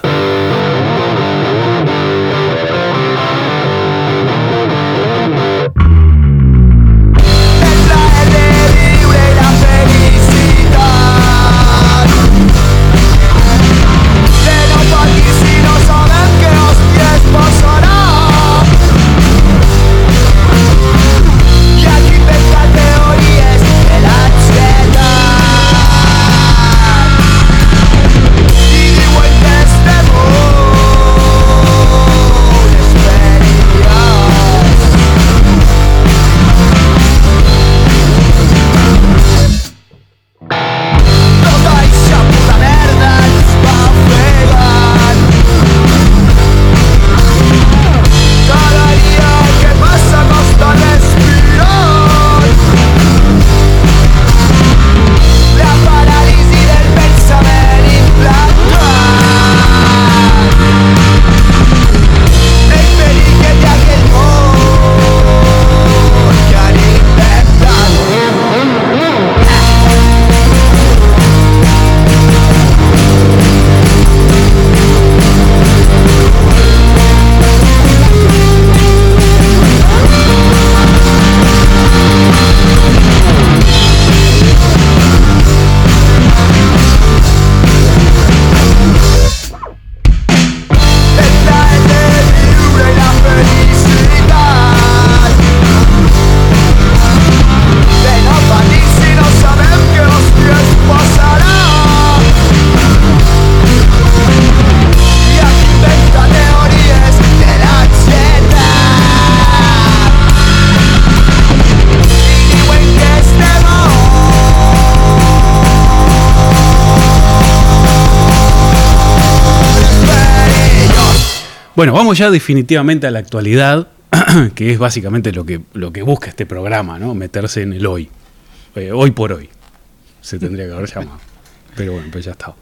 Bueno, vamos ya definitivamente a la actualidad, que es básicamente lo que, lo que busca este programa, ¿no? Meterse en el hoy. Eh, hoy por hoy. Se tendría que haber llamado. Pero bueno, pues ya está.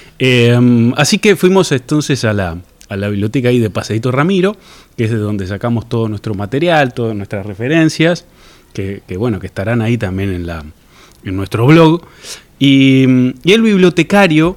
Eh, así que fuimos entonces a la, a la biblioteca ahí de Paseíto Ramiro, que es de donde sacamos todo nuestro material, todas nuestras referencias, que, que bueno, que estarán ahí también en, la, en nuestro blog. Y, y el bibliotecario...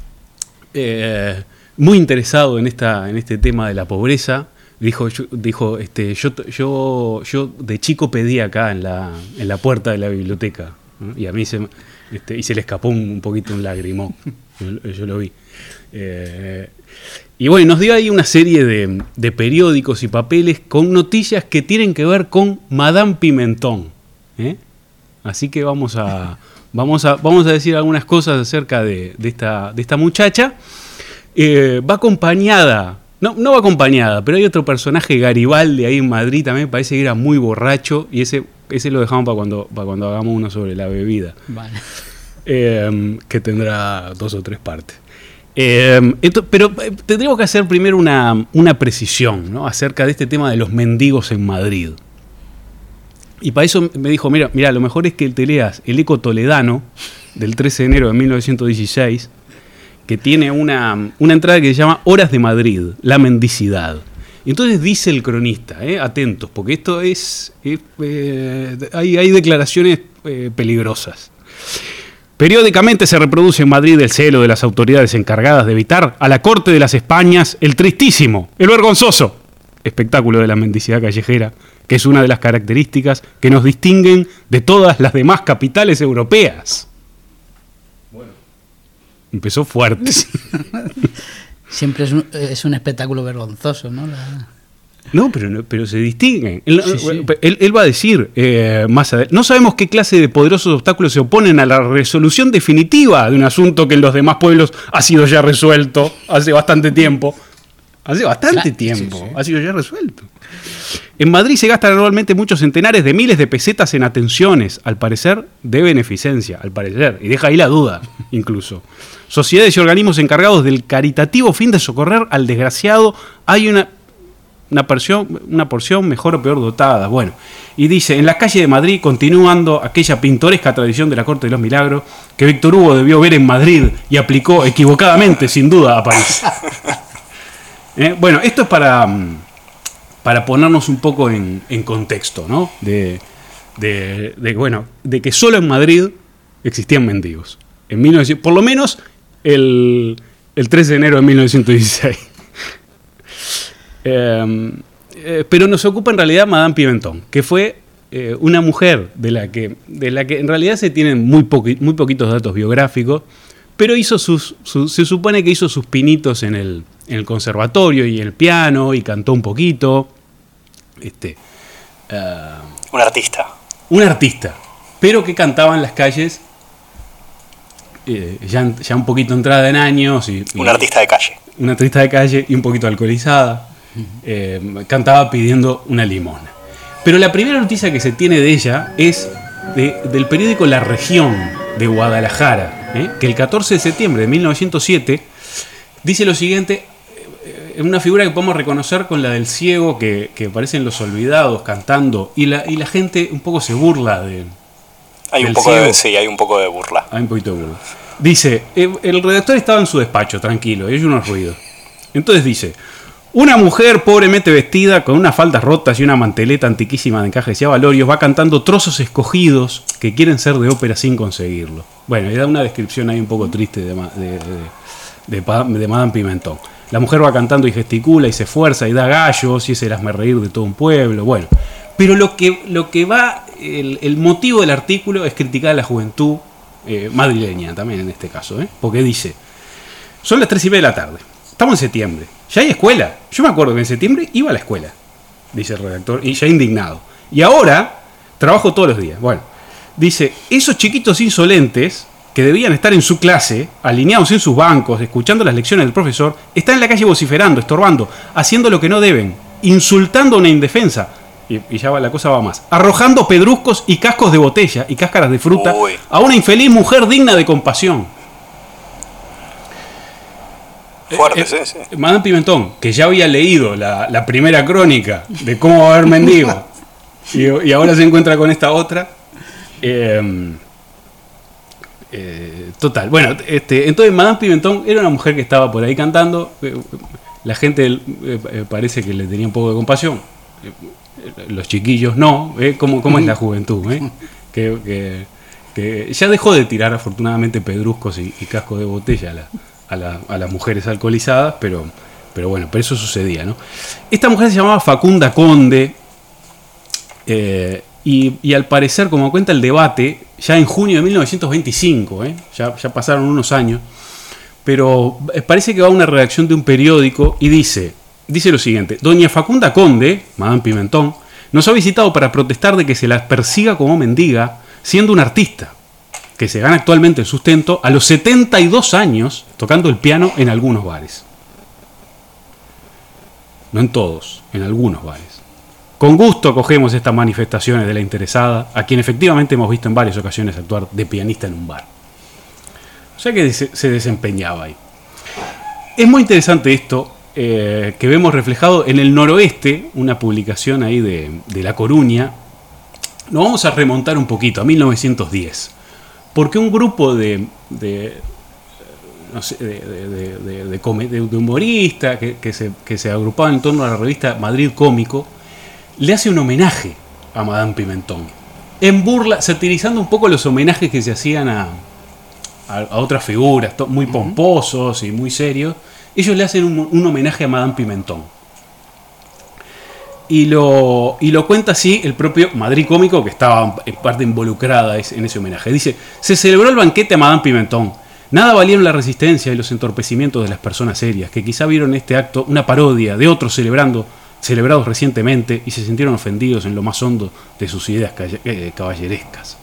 Eh, muy interesado en esta en este tema de la pobreza, dijo yo, dijo este yo yo yo de chico pedí acá en la en la puerta de la biblioteca, ¿no? Y a mí se este, y se le escapó un, un poquito un lagrimón. yo, yo lo vi. Eh, y bueno, nos dio ahí una serie de, de periódicos y papeles con noticias que tienen que ver con Madame Pimentón, ¿eh? Así que vamos a vamos a vamos a decir algunas cosas acerca de, de esta de esta muchacha. Eh, va acompañada, no, no va acompañada, pero hay otro personaje, Garibaldi, ahí en Madrid, también parece que era muy borracho, y ese, ese lo dejamos para cuando, para cuando hagamos uno sobre la bebida, vale. eh, que tendrá dos o tres partes. Eh, esto, pero eh, tendríamos que hacer primero una, una precisión, ¿no?, acerca de este tema de los mendigos en Madrid. Y para eso me dijo, mira, mira, lo mejor es que te leas el Eco Toledano del trece de enero de mil novecientos dieciséis, que tiene una, una entrada que se llama Horas de Madrid, la mendicidad. Y entonces dice el cronista, eh, atentos, porque esto es... es eh, hay, hay declaraciones eh, peligrosas. Periódicamente se reproduce en Madrid el celo de las autoridades encargadas de evitar a la corte de las Españas el tristísimo, el vergonzoso espectáculo de la mendicidad callejera, que es una de las características que nos distinguen de todas las demás capitales europeas. Bueno, empezó fuerte. Siempre es un, es un espectáculo vergonzoso, ¿no? La... No, pero, no, pero se distinguen. Él, Sí, sí. él, él va a decir eh, más adelante, no sabemos qué clase de poderosos obstáculos se oponen a la resolución definitiva de un asunto que en los demás pueblos ha sido ya resuelto hace bastante tiempo. Hace bastante Claro, tiempo, sí, sí. ha sido ya resuelto. En Madrid se gastan anualmente muchos centenares de miles de pesetas en atenciones, al parecer de beneficencia, al parecer, y deja ahí la duda, incluso. Sociedades y organismos encargados del caritativo fin de socorrer al desgraciado, hay una, una, porción, una porción mejor o peor dotada. Bueno, y dice, en las calles de Madrid, continuando aquella pintoresca tradición de la Corte de los Milagros, que Víctor Hugo debió ver en Madrid y aplicó equivocadamente, sin duda, a París. ¿Eh? Bueno, esto es para, para ponernos un poco en, en contexto, ¿no? De, de, de, bueno, de que solo en Madrid existían mendigos. En mil novecientos, por lo menos el, el trece de enero de mil novecientos dieciséis. eh, eh, pero nos ocupa en realidad Madame Pimentón, que fue eh, una mujer de la, que, de la que en realidad se tienen muy, poqui, muy poquitos datos biográficos, pero hizo sus, su, se supone que hizo sus pinitos en el, en el conservatorio y el piano, y cantó un poquito. Este, uh, Un artista. un artista, pero que cantaba en las calles, eh, ya, ya un poquito entrada en años. Y, y Un artista de calle. Una artista de calle y un poquito alcoholizada. Eh, cantaba pidiendo una limona. Pero la primera noticia que se tiene de ella es de, del periódico La Región de Guadalajara, ¿eh? que el catorce de septiembre de mil novecientos siete dice lo siguiente, eh, una figura que podemos reconocer con la del ciego que, que aparece en Los Olvidados cantando, y la, y la gente un poco se burla de... Hay un del poco ciego. de, sí, hay un poco de burla. Hay un poquito de burla. Dice, eh, el redactor estaba en su despacho, tranquilo, y oye unos ruidos. Entonces dice, una mujer pobremente vestida, con unas faldas rotas y una manteleta antiquísima de encajes y abalorios, va cantando trozos escogidos que quieren ser de ópera sin conseguirlo. Bueno, y da una descripción ahí un poco triste de, de, de, de, de, de Madame Pimentón. La mujer va cantando y gesticula y se esfuerza y da gallos y es el hazmerreír de todo un pueblo. Bueno, pero lo que, lo que va, el, el motivo del artículo es criticar a la juventud eh, madrileña también en este caso, ¿eh? Porque dice, son las tres y media de la tarde, estamos en septiembre, ya hay escuela. Yo me acuerdo que en septiembre iba a la escuela, dice el redactor, y ya indignado. Y ahora trabajo todos los días. Bueno, dice, esos chiquitos insolentes que debían estar en su clase, alineados en sus bancos, escuchando las lecciones del profesor, están en la calle vociferando, estorbando, haciendo lo que no deben, insultando a una indefensa, y, y ya va, la cosa va más, arrojando pedruscos y cascos de botella y cáscaras de fruta Uy. a una infeliz mujer digna de compasión. Fuerte, Eh, sí, eh, sí. Madame Pimentón, que ya había leído la, la primera crónica de cómo va a haber mendigo, y, y ahora se encuentra con esta otra. Eh, eh, total, bueno, este, entonces Madame Pimentón era una mujer que estaba por ahí cantando. eh, La gente eh, eh, parece que le tenía un poco de compasión. Eh, Los chiquillos no. ¿eh? ¿Cómo, cómo es la juventud? ¿eh? Que, que, que ya dejó de tirar afortunadamente pedruscos y, y cascos de botella a, la, a, la, a las mujeres alcoholizadas, pero, pero bueno, pero eso sucedía, ¿no? Esta mujer se llamaba Facunda Conde, eh, y, y al parecer, como cuenta el debate, ya en junio de mil novecientos veinticinco, ¿eh? ya, ya pasaron unos años, pero parece que va a una redacción de un periódico y dice, dice lo siguiente: doña Facunda Conde, Madame Pimentón, nos ha visitado para protestar de que se la persiga como mendiga, siendo una artista que se gana actualmente el sustento a los setenta y dos años tocando el piano en algunos bares. No en todos, en algunos bares. Con gusto acogemos estas manifestaciones de la interesada, a quien efectivamente hemos visto en varias ocasiones actuar de pianista en un bar. O sea que se desempeñaba ahí. es muy interesante esto eh, que vemos reflejado en el Noroeste, una publicación ahí de, de La Coruña. Nos vamos a remontar un poquito, a mil novecientos diez, porque un grupo de, de, no sé, de, de, de, de, de, de, de humoristas que, que, se, que se agrupaban en torno a la revista Madrid Cómico, le hace un homenaje a Madame Pimentón, en burla, satirizando un poco los homenajes que se hacían a, a, a otras figuras, muy pomposos y muy serios. Ellos le hacen un, un homenaje a Madame Pimentón. Y lo, y lo cuenta así el propio Madrid Cómico, que estaba en parte involucrada en ese homenaje. Dice: se celebró el banquete a Madame Pimentón. Nada valieron la resistencia y los entorpecimientos de las personas serias, que quizá vieron en este acto una parodia de otros celebrando, celebrados recientemente, y se sintieron ofendidos en lo más hondo de sus ideas caballerescas.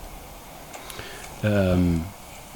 Um,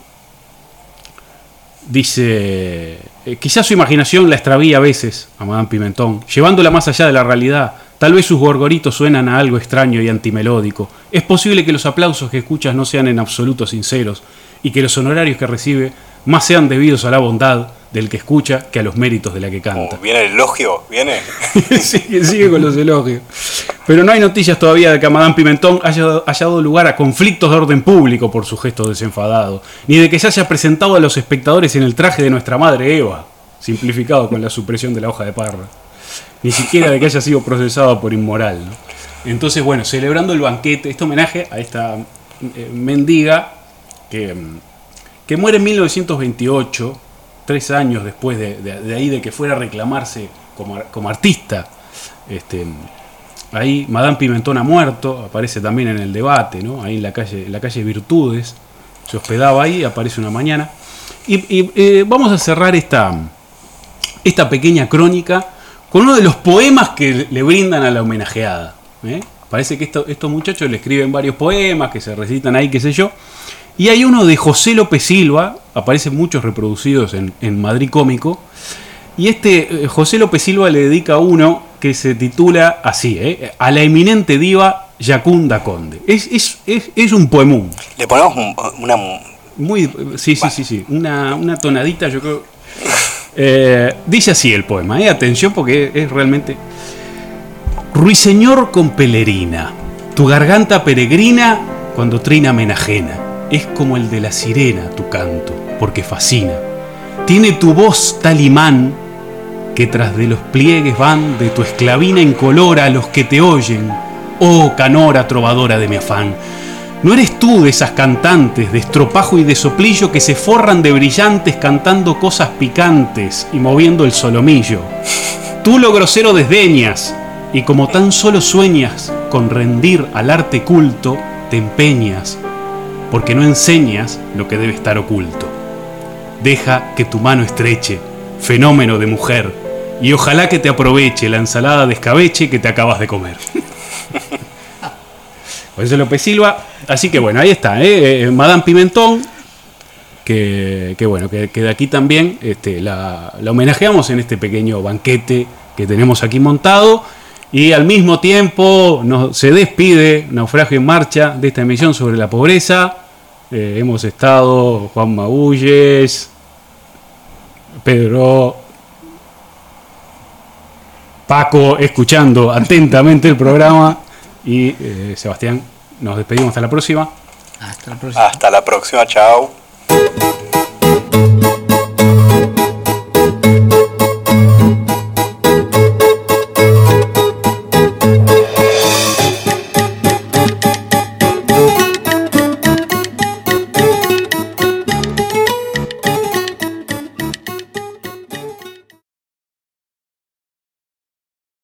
dice... Eh, quizá su imaginación la extravía a veces a Madame Pimentón, llevándola más allá de la realidad. Tal vez sus gorgoritos suenan a algo extraño y antimelódico. Es posible que los aplausos que escuchas no sean en absoluto sinceros y que los honorarios que recibe más sean debidos a la bondad del que escucha que a los méritos de la que canta. Oh, ¿viene el elogio? ¿Viene? sigue, sigue con los elogios. Pero no hay noticias todavía de que a Madame Pimentón haya, haya dado lugar a conflictos de orden público por su gesto desenfadado, ni de que se haya presentado a los espectadores en el traje de nuestra madre Eva, simplificado con la supresión de la hoja de parra. Ni siquiera de que haya sido procesado por inmoral, ¿no? Entonces, bueno, celebrando el banquete, este homenaje a esta eh, mendiga que, que muere en mil novecientos veintiocho, tres años después de, de, de ahí de que fuera a reclamarse como, como artista. Este, ahí Madame Pimentón ha muerto, aparece también en el debate, ¿no? Ahí en la calle, en la calle Virtudes, se hospedaba ahí, aparece una mañana. Y, y eh, vamos a cerrar esta, esta pequeña crónica con uno de los poemas que le brindan a la homenajeada. ¿eh? Parece que esto, estos muchachos le escriben varios poemas que se recitan ahí, qué sé yo. Y hay uno de José López Silva, aparecen muchos reproducidos en, en Madrid Cómico. Y este eh, José López Silva le dedica uno que se titula así, ¿eh? A la eminente diva Yacunda Conde. Es, es, es, es un poemón. Le ponemos un, una... Muy, sí, sí, sí, sí. Una, una tonadita, yo creo. Eh, dice así el poema, ¿eh? Atención porque es, es realmente... Ruiseñor con pelerina, tu garganta peregrina cuando trina me enajena. Es como el de la sirena tu canto, porque fascina. Tiene tu voz tal imán que tras de los pliegues van de tu esclavina incolora a los que te oyen. Oh, canora trovadora de mi afán. ¿No eres tú de esas cantantes de estropajo y de soplillo que se forran de brillantes cantando cosas picantes y moviendo el solomillo? Tú lo grosero desdeñas y como tan solo sueñas con rendir al arte culto, te empeñas porque no enseñas lo que debe estar oculto. Deja que tu mano estreche, fenómeno de mujer, y ojalá que te aproveche la ensalada de escabeche que te acabas de comer. José López Silva. Así que bueno, ahí está, ¿eh? Madame Pimentón, que, que bueno, que, que de aquí también este, la, la homenajeamos en este pequeño banquete que tenemos aquí montado. Y al mismo tiempo nos, se despide Naufragio en Marcha de esta emisión sobre la pobreza. Eh, hemos estado Juan Magulles, Pedro, Paco, escuchando atentamente el programa. Y eh, Sebastián, nos despedimos hasta la próxima. Hasta la próxima. Hasta la próxima, chao.